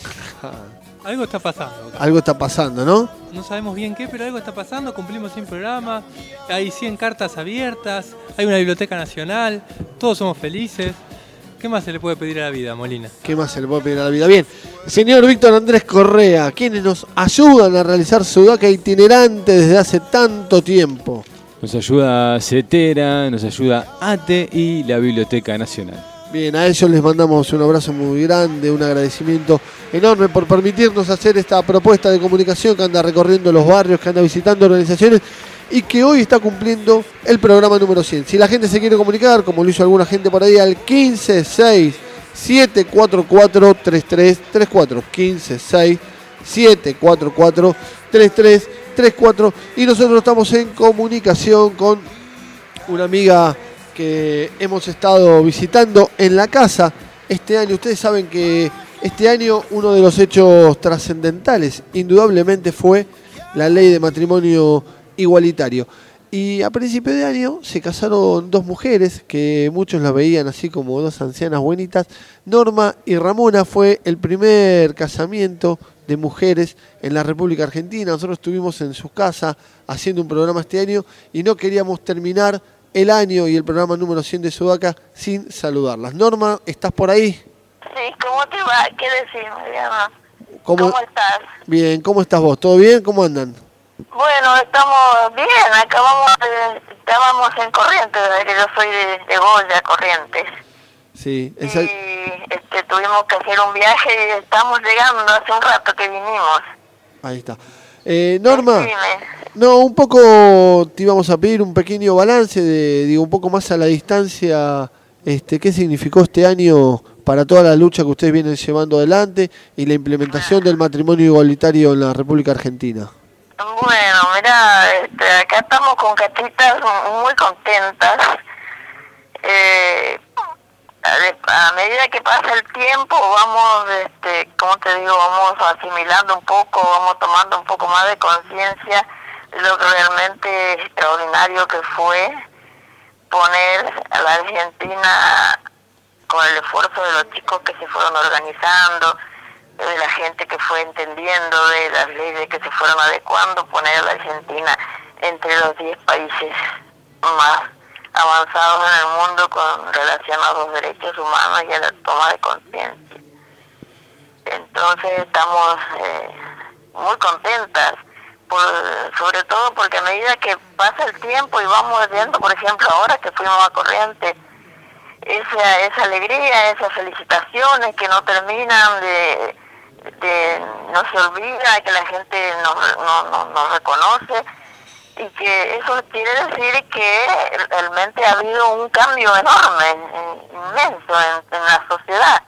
Algo está pasando acá. Algo está pasando, ¿no? No sabemos bien qué, pero algo está pasando. Cumplimos cien programas, hay cien cartas abiertas, hay una biblioteca nacional, todos somos felices. ¿Qué más se le puede pedir a la vida, Molina? ¿Qué más se le puede pedir a la vida? Bien, señor Víctor Andrés Correa, quienes nos ayudan a realizar Sudaca itinerante desde hace tanto tiempo. Nos ayuda CETERA, nos ayuda ATE y la Biblioteca Nacional. Bien, a ellos les mandamos un abrazo muy grande, un agradecimiento enorme por permitirnos hacer esta propuesta de comunicación que anda recorriendo los barrios, que anda visitando organizaciones y que hoy está cumpliendo el programa número cien. Si la gente se quiere comunicar, como lo hizo alguna gente por ahí, al quince seis siete cuatro cuatro tres tres tres cuatro, quince seis siete cuatro cuatro tres tres tres cuatro, y nosotros estamos en comunicación con una amiga que hemos estado visitando en la casa este año. Ustedes saben que este año uno de los hechos trascendentales indudablemente fue la ley de matrimonio igualitario. Y a principio de año se casaron dos mujeres que muchos las veían así como dos ancianas buenitas. Norma y Ramona fue el primer casamiento de mujeres en la República Argentina. Nosotros estuvimos en su casa haciendo un programa este año y no queríamos terminar el año y el programa número cien de Sudaca sin saludarlas. Norma, ¿estás por ahí? Sí, ¿cómo te va? ¿Qué decir, Mariana? ¿Cómo, ¿Cómo estás? Bien, ¿cómo estás vos? ¿Todo bien? ¿Cómo andan? Bueno, estamos bien, acabamos de, estábamos en Corrientes, desde que yo soy de, de Goya, Corrientes. Sí. Y este, tuvimos que hacer un viaje y estamos llegando hace un rato que vinimos. Ahí está. Eh, Norma, Dime. no, un poco te íbamos a pedir un pequeño balance, de, digo, un poco más a la distancia, este, ¿qué significó este año para toda la lucha que ustedes vienen llevando adelante y la implementación del matrimonio igualitario en la República Argentina? Bueno, mira, este, acá estamos con Catitas muy contentas. Eh, a, a medida que pasa el tiempo vamos, este, ¿cómo te digo? Vamos asimilando un poco, vamos tomando un poco más de conciencia de lo que realmente extraordinario que fue poner a la Argentina, con el esfuerzo de los chicos que se fueron organizando, de la gente que fue entendiendo, de las leyes que se fueron adecuando, poner a la Argentina entre los diez países más avanzados en el mundo con relación a los derechos humanos y a la toma de conciencia. Entonces estamos eh, muy contentas, por, sobre todo porque a medida que pasa el tiempo y vamos viendo, por ejemplo, ahora que fuimos a Corrientes, esa, esa alegría, esas felicitaciones que no terminan de, de no se olvida, que la gente nos no, no, no reconoce, y que eso quiere decir que realmente ha habido un cambio enorme, inmenso en, en la sociedad.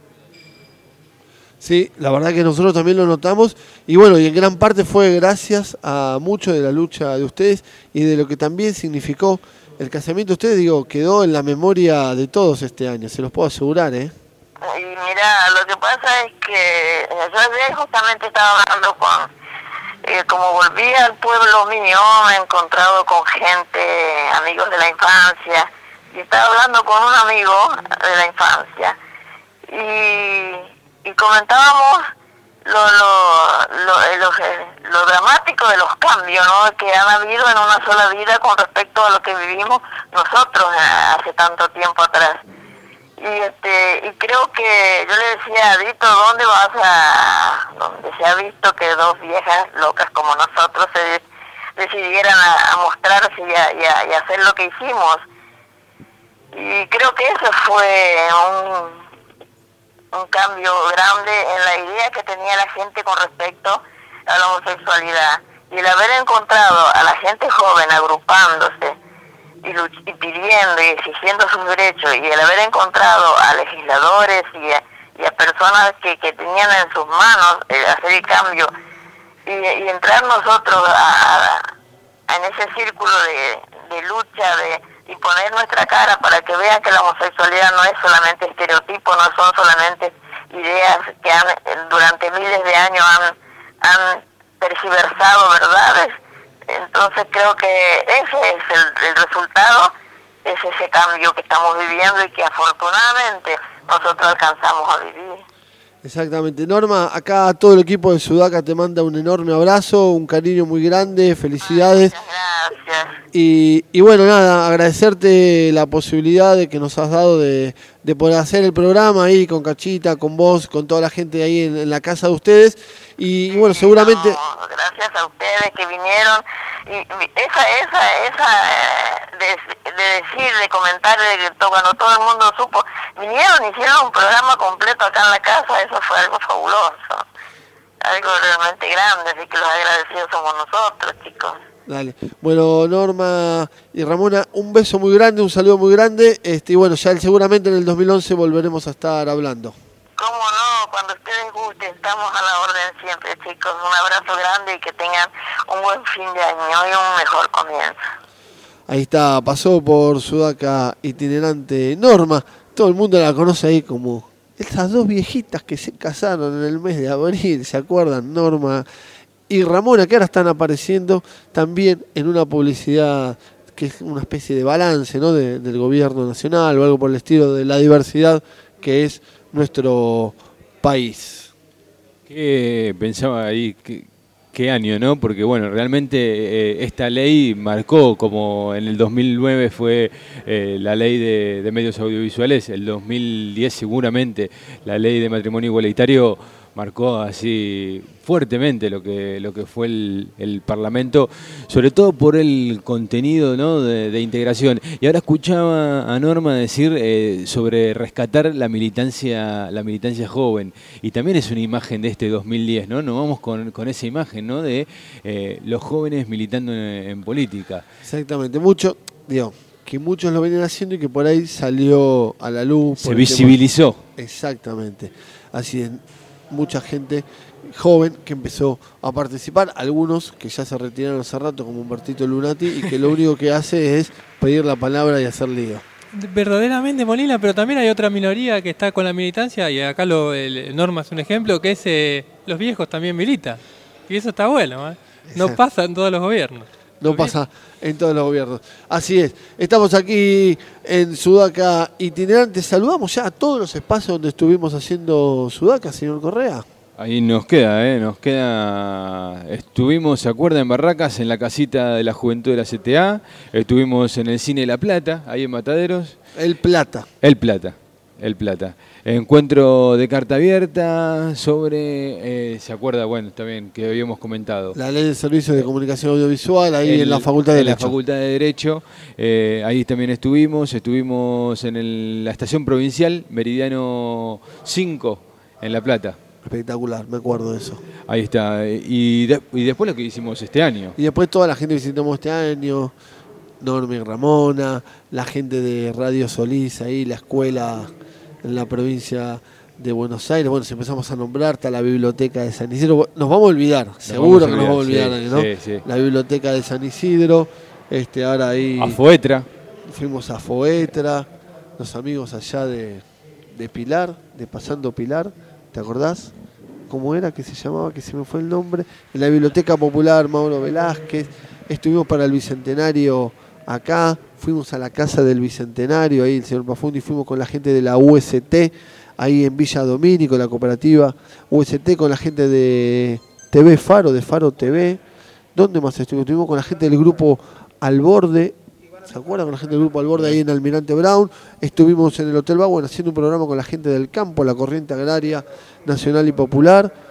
Sí, la verdad que nosotros también lo notamos y bueno, y en gran parte fue gracias a mucho de la lucha de ustedes y de lo que también significó el casamiento de ustedes, digo, quedó en la memoria de todos este año, se los puedo asegurar, ¿eh? Y mira, lo que pasa es que yo ayer justamente estaba hablando con, eh, como volví al pueblo mío, me he encontrado con gente, amigos de la infancia, y estaba hablando con un amigo de la infancia, y, y comentábamos lo, lo, lo, lo, lo dramático de los cambios, ¿no?, que han habido en una sola vida con respecto a lo que vivimos nosotros hace tanto tiempo atrás. Y este y creo que yo le decía a Dito, ¿dónde vas a...? Donde se ha visto que dos viejas locas como nosotros se decidieran a, a mostrarse y a, y, a, y a hacer lo que hicimos. Y creo que eso fue un, un cambio grande en la idea que tenía la gente con respecto a la homosexualidad. Y el haber encontrado a la gente joven agrupándose y, luch- y pidiendo y exigiendo sus derechos, y el haber encontrado a legisladores y a, y a personas que, que tenían en sus manos eh, hacer el cambio, y, y entrar nosotros a, a, en ese círculo de, de lucha, de y poner nuestra cara para que vean que la homosexualidad no es solamente estereotipo, no son solamente ideas que han durante miles de años han, han tergiversado verdades. Entonces creo que ese es el, el resultado, es ese cambio que estamos viviendo y que afortunadamente nosotros alcanzamos a vivir. Exactamente. Norma, acá todo el equipo de Sudaca te manda un enorme abrazo, un cariño muy grande, felicidades. Ay, muchas gracias. Y, y bueno, nada, agradecerte la posibilidad de que nos has dado de, de poder hacer el programa ahí con Cachita, con vos, con toda la gente ahí en, en la casa de ustedes. Y, y bueno, seguramente... No, gracias a ustedes que vinieron. Y esa, esa, esa de, de decir, de comentar, de que to- cuando todo el mundo supo, vinieron y hicieron un programa completo acá en la casa, eso fue algo fabuloso, algo realmente grande, así que los agradecidos somos nosotros, chicos. Dale. Bueno, Norma y Ramona, un beso muy grande, un saludo muy grande. Este, y bueno, ya seguramente en el dos mil once volveremos a estar hablando. Cómo no, cuando ustedes gusten, estamos a la orden siempre, chicos. Un abrazo grande y que tengan un buen fin de año y un mejor comienzo. Ahí está, pasó por Sudaca itinerante Norma. Todo el mundo la conoce ahí como esas dos viejitas que se casaron en el mes de abril, ¿se acuerdan? Norma y Ramona, que ahora están apareciendo también en una publicidad que es una especie de balance, ¿no? de, del gobierno nacional o algo por el estilo de la diversidad que es nuestro país. ¿Qué pensaba ahí? ¿Qué, qué año, no? Porque bueno, realmente eh, esta ley marcó, como en el dos mil nueve fue eh, la ley de, de medios audiovisuales, el dos mil diez seguramente la ley de matrimonio igualitario marcó así fuertemente lo que lo que fue el, el Parlamento, sobre todo por el contenido, ¿no? de, de integración. Y ahora escuchaba a Norma decir eh, sobre rescatar la militancia la militancia joven, y también es una imagen de este dos mil diez, ¿no? Nos vamos con, con esa imagen, ¿no? de eh, los jóvenes militando en, en política. Exactamente, mucho, digo, que muchos lo venían haciendo y que por ahí salió a la luz. Se visibilizó. Tema. Exactamente, así es. Mucha gente joven que empezó a participar, algunos que ya se retiraron hace rato, como Humbertito Lunati, y que lo único que hace es pedir la palabra y hacer lío. Verdaderamente, Molina, pero también hay otra minoría que está con la militancia, y acá lo, el, Norma es un ejemplo, que es eh, los viejos también militan, y eso está bueno, ¿eh? No pasa en todos los gobiernos. No pasa en todos los gobiernos. Así es. Estamos aquí en Sudaca itinerante. Saludamos ya a todos los espacios donde estuvimos haciendo Sudaca, señor Correa. Ahí nos queda, ¿eh? Nos queda... Estuvimos, ¿se acuerda? En Barracas, en la casita de la Juventud de la C T A. Estuvimos en el Cine La Plata, ahí en Mataderos. El Plata. El Plata. El Plata. Encuentro de carta abierta sobre, eh, ¿se acuerda? Bueno, también que habíamos comentado. La ley de servicios de comunicación audiovisual, ahí el, en la Facultad de en Derecho. la Facultad de Derecho, eh, ahí también estuvimos, estuvimos en el, la estación provincial, Meridiano cinco, en La Plata. Espectacular, me acuerdo de eso. Ahí está. Y, de, y después lo que hicimos este año. Y después toda la gente que visitamos este año, Norma y Ramona, la gente de Radio Solís, ahí la escuela en la provincia de Buenos Aires. Bueno, si empezamos a nombrar, está la biblioteca de San Isidro. Nos vamos a olvidar, nos seguro que nos vamos a olvidar, sí, ¿no? Sí, sí. La biblioteca de San Isidro, este, ahora ahí... A Foetra. Fuimos a Foetra, los amigos allá de, de Pilar, de Pasando Pilar, ¿te acordás? ¿Cómo era que se llamaba? Que se me fue el nombre. En la Biblioteca Popular Mauro Velázquez. Estuvimos para el Bicentenario acá, fuimos a la casa del Bicentenario, ahí el señor Pafundi, fuimos con la gente de la U S T, ahí en Villa Domínico, la cooperativa U S T, con la gente de T V Faro, de Faro T V. ¿Dónde más estuvimos? Estuvimos con la gente del grupo Al Borde, ¿se acuerdan? Con la gente del grupo Al Borde ahí en Almirante Brown. Estuvimos en el Hotel Bauer haciendo un programa con la gente del campo, la Corriente Agraria Nacional y Popular.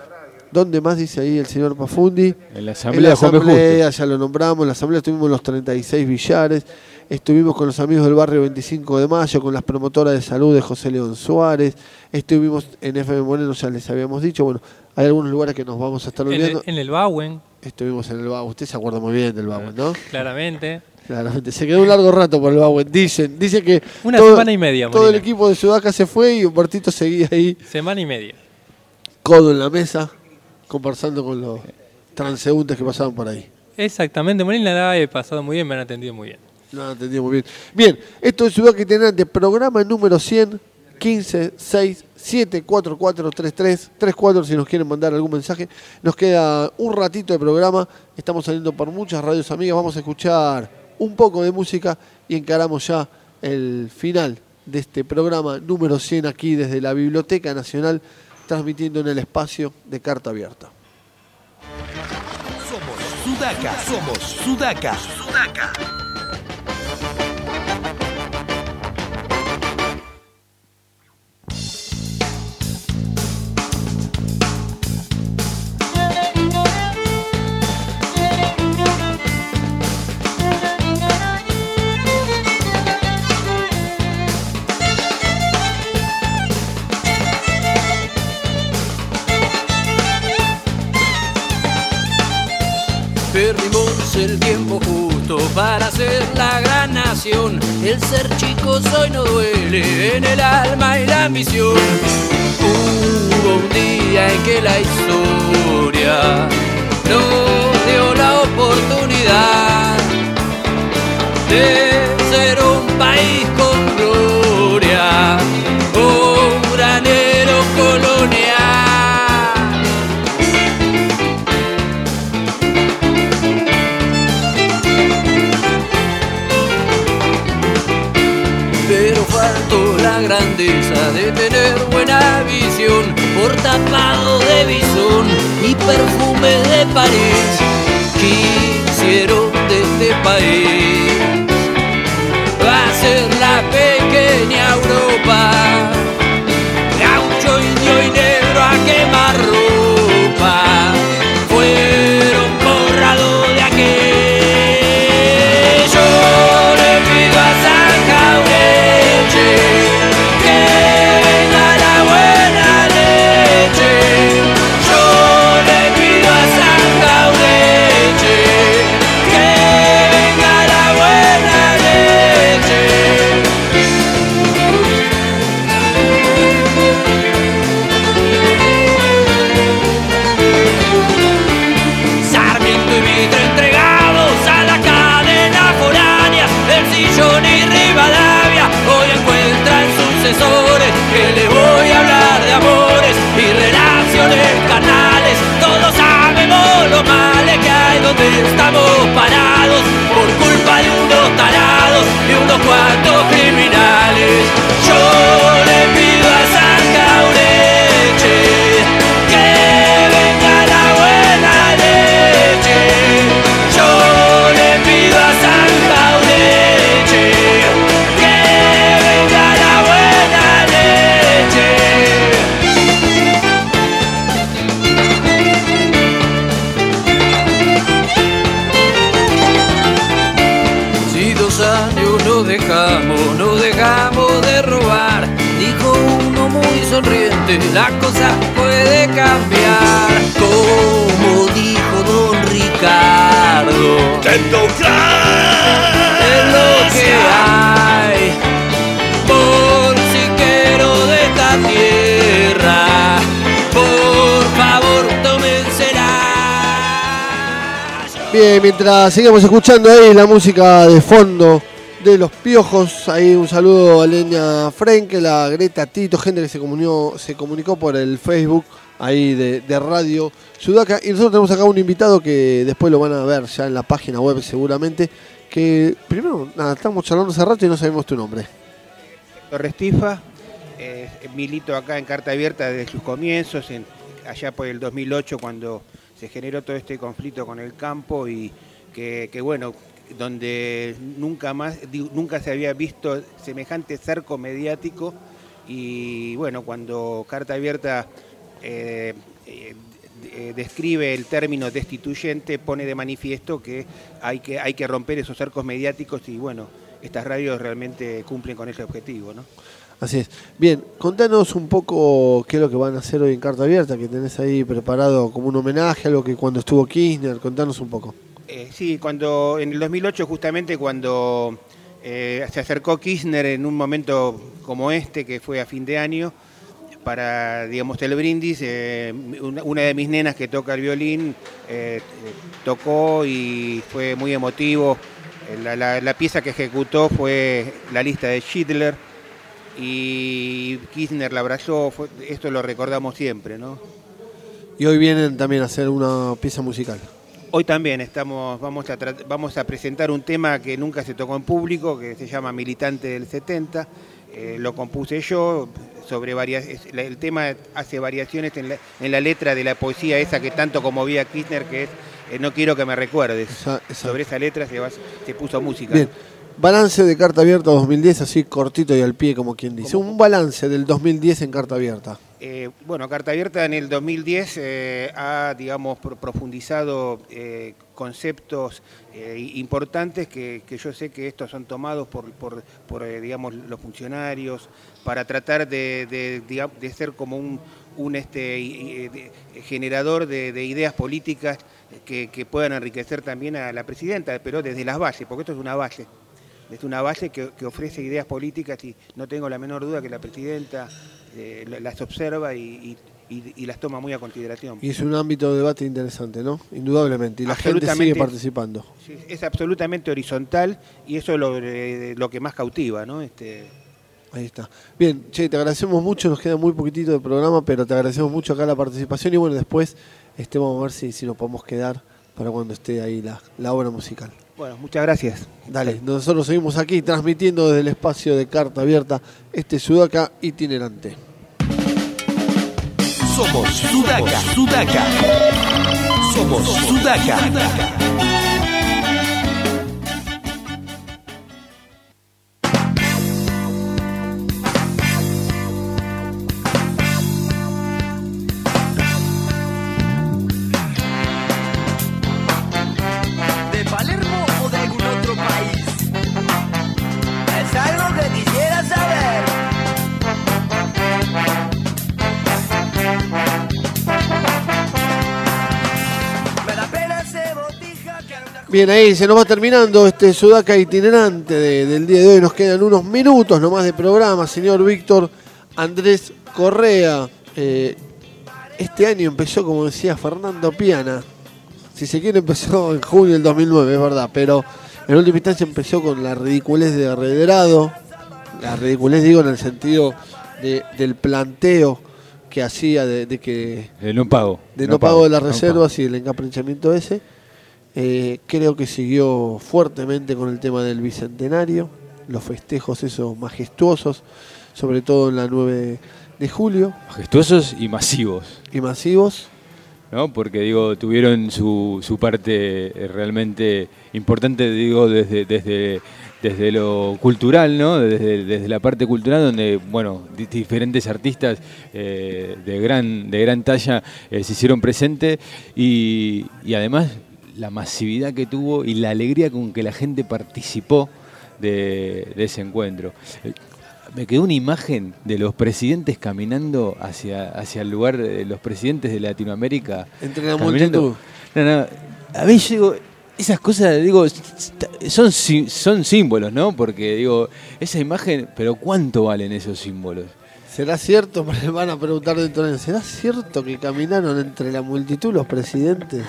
¿Dónde más dice ahí el señor Pafundi? En la asamblea, en la Juan B. asamblea Justo. ya lo nombramos, en la asamblea estuvimos en los treinta y seis billares, estuvimos con los amigos del barrio veinticinco de mayo, con las promotoras de salud de José León Suárez, estuvimos en F M Moreno, ya les habíamos dicho, bueno, hay algunos lugares que nos vamos a estar En el, olvidando. en el Bauen, Estuvimos en el Bauen, usted se acuerda muy bien del Bauen, ¿no? claramente. Claramente, se quedó un largo rato por el Bauen, dicen, dice que Una todo, semana y media, todo el Molina. equipo de Sudaca se fue y Humbertito seguía ahí, Semana y media. codo en la mesa, conversando con los transeúntes que pasaban por ahí. Exactamente, Molina la he pasado muy bien, me han atendido muy bien. No lo entendí muy bien. Bien, esto es Sudaca Itinerante, programa número cien, quince, seis, siete, cuatro, cuatro, tres, tres, tres, cuatro, si nos quieren mandar algún mensaje. Nos queda un ratito de programa, estamos saliendo por muchas radios amigas, vamos a escuchar un poco de música y encaramos ya el final de este programa número cien aquí desde la Biblioteca Nacional, transmitiendo en el espacio de Carta Abierta. Somos Sudaca, somos Sudaca. Sudaca. Perdimos el tiempo justo para ser la gran nación. El ser chicos hoy no duele en el alma y la ambición. Hubo un día en que la historia nos dio la oportunidad de ser un país con gloria, un granero colonial. Pero faltó la grandeza de tener buena visión, por tapado de bisón y perfume de París. Quisieron de este país va a ser la pequeña Europa, gaucho, indio y negro a quemar ropa, fueron borrados de aquello. Le pido a San Jaureche que venga la buena leche. Yo le pido a San Jaureche que venga la buena leche. Sarmiento y Mitre entregados a la cadena foránea, el Sillón y Rivadavia hoy encuentran sucesores que les voy a hablar de amores y relaciones carnales. Todos sabemos lo males que hay donde estamos parados por culpa de unos tarados y unos cuantos criminales. Yo le pido a San Jaureche que venga la buena leche. Yo le pido a San Jaureche que venga la buena leche. Si dos años no dejamos, no dejamos de robar, dijo uno muy sonriente, la cosa puede cambiar. Como dijo don Ricardo, es lo que hay, por siquero de esta tierra, por favor tómensela. Bien, mientras sigamos escuchando ahí la música de fondo de Los Piojos, ahí un saludo a Leña Frenkel, a Greta Tito, gente que se comunicó, se comunicó por el Facebook ahí de, de Radio Sudaca. Y nosotros tenemos acá un invitado que después lo van a ver ya en la página web seguramente, que primero, nada, estamos charlando hace rato y no sabemos tu nombre. Restifa, eh, milito acá en Carta Abierta desde sus comienzos, en, allá por el dos mil ocho cuando se generó todo este conflicto con el campo y que, que bueno, donde nunca más, nunca se había visto semejante cerco mediático y bueno, cuando Carta Abierta eh, eh, eh, describe el término destituyente, pone de manifiesto que hay que, hay que romper esos cercos mediáticos y bueno, estas radios realmente cumplen con ese objetivo, ¿no? Así es. Bien, contanos un poco qué es lo que van a hacer hoy en Carta Abierta, que tenés ahí preparado como un homenaje, algo que cuando estuvo Kirchner, contanos un poco. Eh, sí, cuando en el dos mil ocho, justamente cuando eh, se acercó Kirchner en un momento como este, que fue a fin de año, para, digamos, el brindis, eh, una, una de mis nenas que toca el violín eh, tocó y fue muy emotivo. La, la, la pieza que ejecutó fue La lista de Schindler, y Kirchner la abrazó, fue, esto lo recordamos siempre, ¿no? Y hoy vienen también a hacer una pieza musical. Hoy también estamos, vamos a, vamos a presentar un tema que nunca se tocó en público, que se llama Militante del setenta, eh, lo compuse yo, sobre varias, el tema hace variaciones en la, en la letra de la poesía esa que tanto conmovía a Kirchner, que es eh, No quiero que me recuerdes. Esa, esa. Sobre esa letra se, va, se puso música. Bien. Balance de Carta Abierta dos mil diez, así cortito y al pie, como quien dice. Un balance del dos mil diez en Carta Abierta. Eh, bueno, Carta Abierta en el dos mil diez eh, ha, digamos, profundizado eh, conceptos eh, importantes que, que yo sé que estos son tomados por, por, por eh, digamos, los funcionarios para tratar de, de, de, de ser como un, un este, de, generador de, de ideas políticas que, que puedan enriquecer también a la presidenta, pero desde las bases, porque esto es una base. Es una base que, que ofrece ideas políticas y no tengo la menor duda que la presidenta eh, las observa y, y, y las toma muy a consideración. Y es un ámbito de debate interesante, ¿no? Indudablemente. Y la gente sigue participando. Sí, es absolutamente horizontal y eso es lo, eh, lo que más cautiva, ¿no? Este... Ahí está. Bien, che, te agradecemos mucho, nos queda muy poquitito de programa, pero te agradecemos mucho acá la participación y bueno, después este, vamos a ver si, si nos podemos quedar para cuando esté ahí la, la obra musical. Bueno, muchas gracias. Dale, nosotros seguimos aquí transmitiendo desde el espacio de Carta Abierta este Sudaca itinerante. Somos Sudaca, Sudaca. Somos Sudaca. Bien, ahí se nos va terminando este Sudaca itinerante de, del día de hoy. Nos quedan unos minutos nomás de programa, señor Víctor Andrés Correa. Eh, este año empezó, como decía Fernando Piana. Si se quiere, empezó en junio del dos mil nueve, es verdad. Pero en última instancia empezó con la ridiculez de Redrado. La ridiculez, digo, en el sentido de, del planteo que hacía de, de que... De no pago. De no, no pago, pago de las reservas no y el encaprinchamiento ese. Eh, creo que siguió fuertemente con el tema del bicentenario, los festejos esos majestuosos, sobre todo en la nueve de julio. Majestuosos y masivos. Y masivos. ¿No? Porque digo, tuvieron su, su parte realmente importante, digo, desde, desde, desde lo cultural, ¿no? Desde, desde la parte cultural, donde, bueno, diferentes artistas eh, de gran, de gran talla eh, se hicieron presentes y, y además la masividad que tuvo y la alegría con que la gente participó de, de ese encuentro. Me quedó una imagen de los presidentes caminando hacia, hacia el lugar de los presidentes de Latinoamérica. Entre la multitud. No, no, a ver, yo digo, esas cosas, digo, son, son símbolos, ¿no? Porque, digo, esa imagen, pero ¿cuánto valen esos símbolos? ¿Será cierto? Me van a preguntar dentro de ¿será cierto que caminaron entre la multitud los presidentes?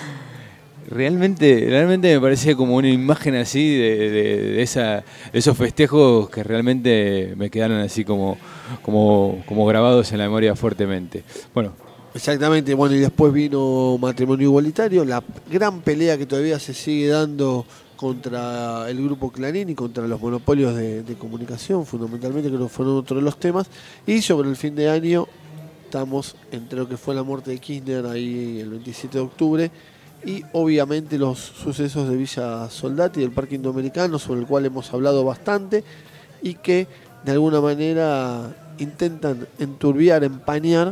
Realmente, realmente me parecía como una imagen así de, de, de, esa, de esos festejos que realmente me quedaron así como, como, como grabados en la memoria fuertemente. Bueno. Exactamente, bueno, y después vino Matrimonio Igualitario, la gran pelea que todavía se sigue dando contra el grupo Clarín y contra los monopolios de, de comunicación, fundamentalmente, creo que fueron otro de los temas. Y sobre el fin de año estamos entre lo que fue la muerte de Kirchner ahí el veintisiete de octubre y obviamente los sucesos de Villa Soldati y del Parque Indoamericano, sobre el cual hemos hablado bastante y que de alguna manera intentan enturbiar, empañar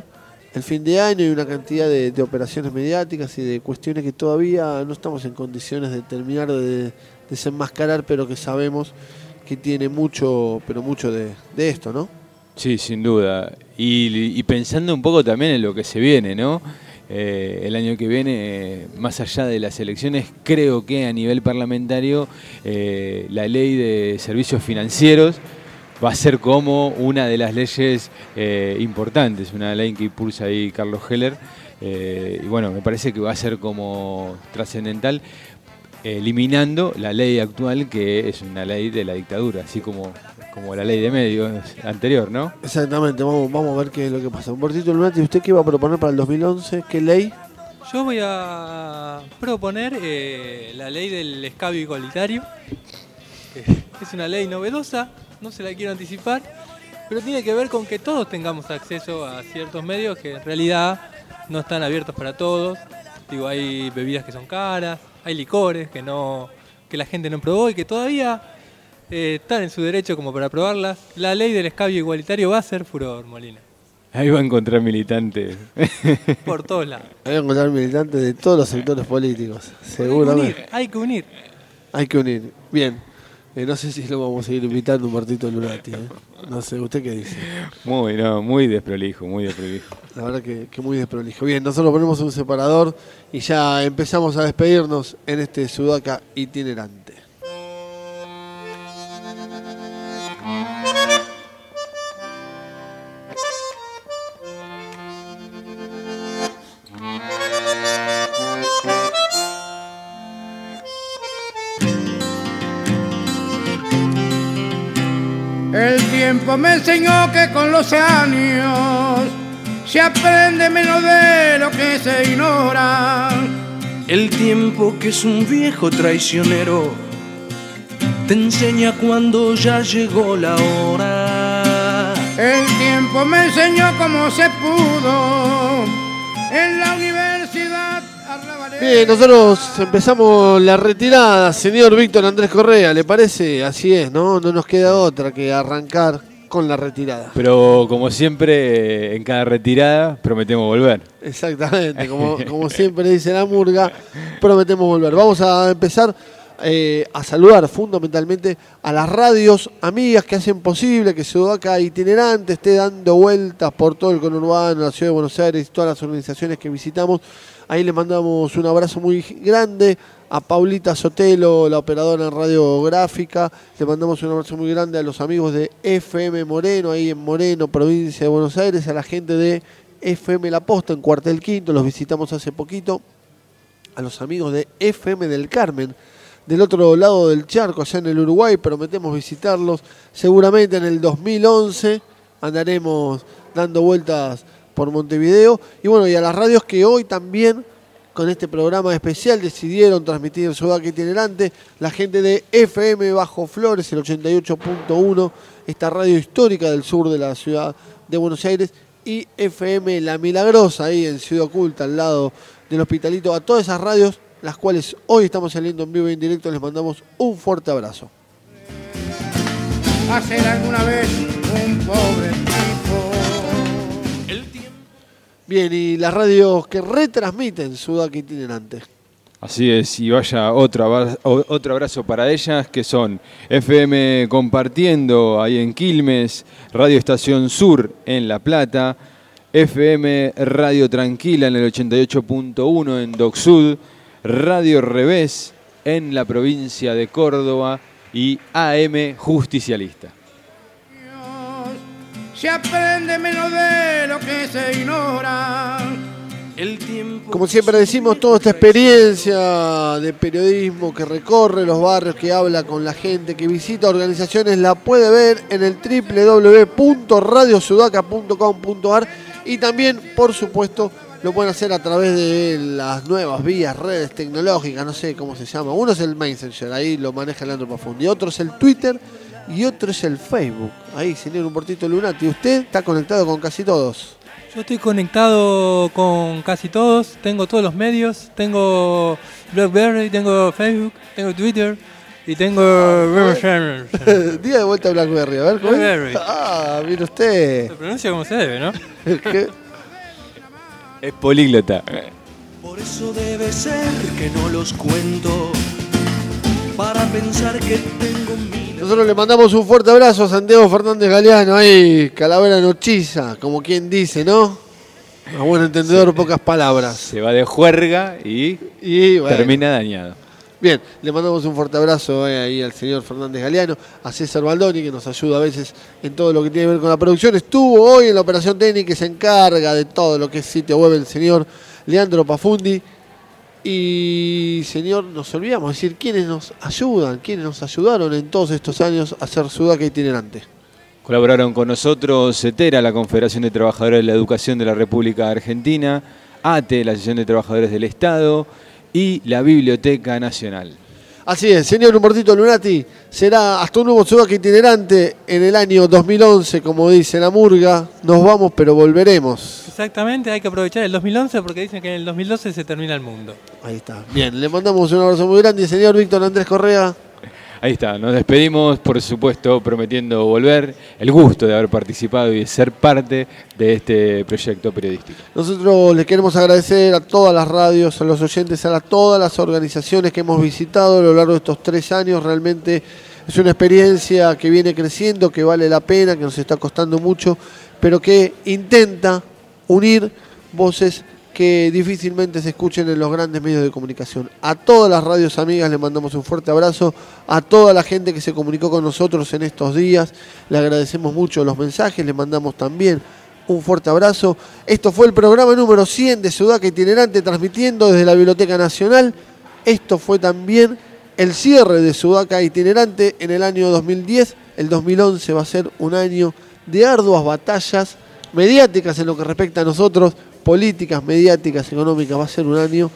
el fin de año y una cantidad de, de operaciones mediáticas y de cuestiones que todavía no estamos en condiciones de terminar de desenmascarar, pero que sabemos que tiene mucho, pero mucho de, de esto, ¿no? Sí, sin duda. Y, y pensando un poco también en lo que se viene, ¿no? Eh, el año que viene, eh, más allá de las elecciones, creo que a nivel parlamentario eh, la ley de servicios financieros va a ser como una de las leyes eh, importantes, una ley que impulsa ahí Carlos Heller. Eh, y bueno, me parece que va a ser como trascendental, eliminando la ley actual, que es una ley de la dictadura, así como, como la ley de medios anterior, ¿no? Exactamente, vamos, vamos a ver qué es lo que pasa. Humbertito Lunati, ¿usted qué va a proponer para el dos mil once? ¿Qué ley? Yo voy a proponer eh, la ley del escabio igualitario. Es una ley novedosa, no se la quiero anticipar, pero tiene que ver con que todos tengamos acceso a ciertos medios que en realidad no están abiertos para todos. Digo, hay bebidas que son caras, hay licores que no que la gente no probó y que todavía eh, están en su derecho como para probarlas. La ley del escabio igualitario va a ser furor, Molina. Ahí va a encontrar militantes. Por todos lados. Ahí va a encontrar militantes de todos los sectores políticos, seguramente. Hay que unir, hay que unir. Hay que unir. Bien. Eh, no sé si lo vamos a seguir invitando un Humbertito Lunati. ¿eh? No sé, ¿usted qué dice? Muy, no, muy desprolijo, muy desprolijo. La verdad que, que muy desprolijo. Bien, nosotros ponemos un separador y ya empezamos a despedirnos en este Sudaca itinerante. El tiempo me enseñó que con los años se aprende menos de lo que se ignora. El tiempo, que es un viejo traicionero, te enseña cuando ya llegó la hora. El tiempo me enseñó cómo se pudo en la universidad. Bien, nosotros empezamos la retirada, señor Víctor Andrés Correa, ¿le parece? Así es, ¿no? No nos queda otra que arrancar con la retirada. Pero como siempre, en cada retirada prometemos volver. Exactamente, como, como siempre dice la murga, prometemos volver. Vamos a empezar eh, a saludar fundamentalmente a las radios amigas que hacen posible que Sudaca Itinerante esté dando vueltas por todo el conurbano, la ciudad de Buenos Aires y todas las organizaciones que visitamos. Ahí le mandamos un abrazo muy grande a Paulita Sotelo, la operadora en radiográfica. Le mandamos un abrazo muy grande a los amigos de F M Moreno, ahí en Moreno, provincia de Buenos Aires, a la gente de F M La Posta en Cuartel Quinto, los visitamos hace poquito. A los amigos de F M del Carmen, del otro lado del charco, allá en el Uruguay, prometemos visitarlos. Seguramente en el dos mil once andaremos dando vueltas por Montevideo. Y bueno, y a las radios que hoy también con este programa especial decidieron transmitir Sudaca Itinerante, la gente de F M Bajo Flores, el ochenta y ocho punto uno, esta radio histórica del sur de la ciudad de Buenos Aires, y F M La Milagrosa, ahí en Ciudad Oculta, al lado del Hospitalito. A todas esas radios, las cuales hoy estamos saliendo en vivo y en directo, les mandamos un fuerte abrazo. Hacer alguna vez un pobre tipo. Bien, y las radios que retransmiten Sudaca Itinerante. Así es, y vaya otro abrazo, otro abrazo para ellas, que son F M Compartiendo, ahí en Quilmes, Radio Estación Sur, en La Plata, F M Radio Tranquila, en el ochenta y ocho punto uno, en Doc Sud, Radio Revés, en la provincia de Córdoba, y A M Justicialista. Se aprende menos de lo que se ignora. El tiempo. Como siempre decimos, toda esta experiencia de periodismo que recorre los barrios, que habla con la gente, que visita organizaciones, la puede ver en el doble u doble u doble u punto radio sudaca punto com punto a r, y también, por supuesto, lo pueden hacer a través de las nuevas vías, redes tecnológicas, no sé cómo se llama. Uno es el Messenger, ahí lo maneja Leandro Pafundi, y otro es el Twitter, y otro es el Facebook. Ahí, señor Humbertito Lunati, usted está conectado con casi todos. Yo estoy conectado con casi todos, tengo todos los medios, tengo BlackBerry, tengo Facebook, tengo Twitter y tengo... Día de vuelta a BlackBerry, a ver, ¿cómo BlackBerry. Ah, mire usted. Se pronuncia como se debe, ¿no? ¿Qué? Es políglota. Por eso debe ser que no los cuento, para pensar que tengo mil... Nosotros le mandamos un fuerte abrazo a Santiago Fernández Galeano, ahí, calavera nochiza, como quien dice, ¿no? A buen entendedor, sí. Pocas palabras. Se va de juerga y, y bueno, termina dañado. Bien, le mandamos un fuerte abrazo eh, ahí al señor Fernández Galeano, a César Baldoni, que nos ayuda a veces en todo lo que tiene que ver con la producción. Estuvo hoy en la operación técnica y se encarga de todo lo que es sitio web el señor Leandro Pafundi. Y, señor, nos olvidamos de decir quiénes nos ayudan, quiénes nos ayudaron en todos estos años a hacer Sudaca itinerante. Colaboraron con nosotros CETERA, la Confederación de Trabajadores de la Educación de la República Argentina, ATE, la Asociación de Trabajadores del Estado, y la Biblioteca Nacional. Así es, señor Humbertito Lunati, será hasta un nuevo Sudaca itinerante en el año dos mil once, como dice la murga. Nos vamos, pero volveremos. Exactamente, hay que aprovechar el dos mil once porque dicen que en el dos mil doce se termina el mundo. Ahí está. Bien, le mandamos un abrazo muy grande, señor Víctor Andrés Correa. Ahí está, nos despedimos, por supuesto, prometiendo volver. El gusto de haber participado y de ser parte de este proyecto periodístico. Nosotros le queremos agradecer a todas las radios, a los oyentes, a todas las organizaciones que hemos visitado a lo largo de estos tres años. Realmente es una experiencia que viene creciendo, que vale la pena, que nos está costando mucho, pero que intenta unir voces que difícilmente se escuchen en los grandes medios de comunicación. A todas las radios amigas le mandamos un fuerte abrazo, a toda la gente que se comunicó con nosotros en estos días, le agradecemos mucho los mensajes, le mandamos también un fuerte abrazo. Esto fue el programa número cien de Sudaca Itinerante, transmitiendo desde la Biblioteca Nacional. Esto fue también el cierre de Sudaca Itinerante en el año dos mil diez. El dos mil once va a ser un año de arduas batallas mediáticas en lo que respecta a nosotros, políticas, mediáticas, económicas. Va a ser un año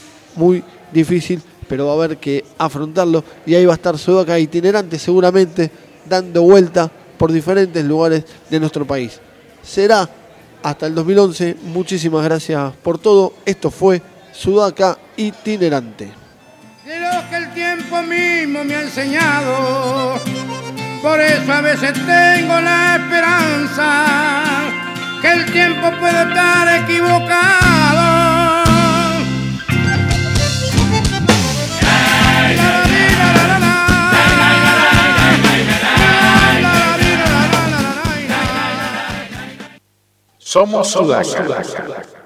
muy difícil, pero va a haber que afrontarlo, y ahí va a estar Sudaca Itinerante seguramente dando vuelta por diferentes lugares de nuestro país. Será hasta el dos mil once. Muchísimas gracias por todo. Esto fue Sudaca Itinerante. De lo que el tiempo mismo me ha enseñado, por eso a veces tengo la esperanza que el tiempo puede estar equivocado. Somos Sudaca.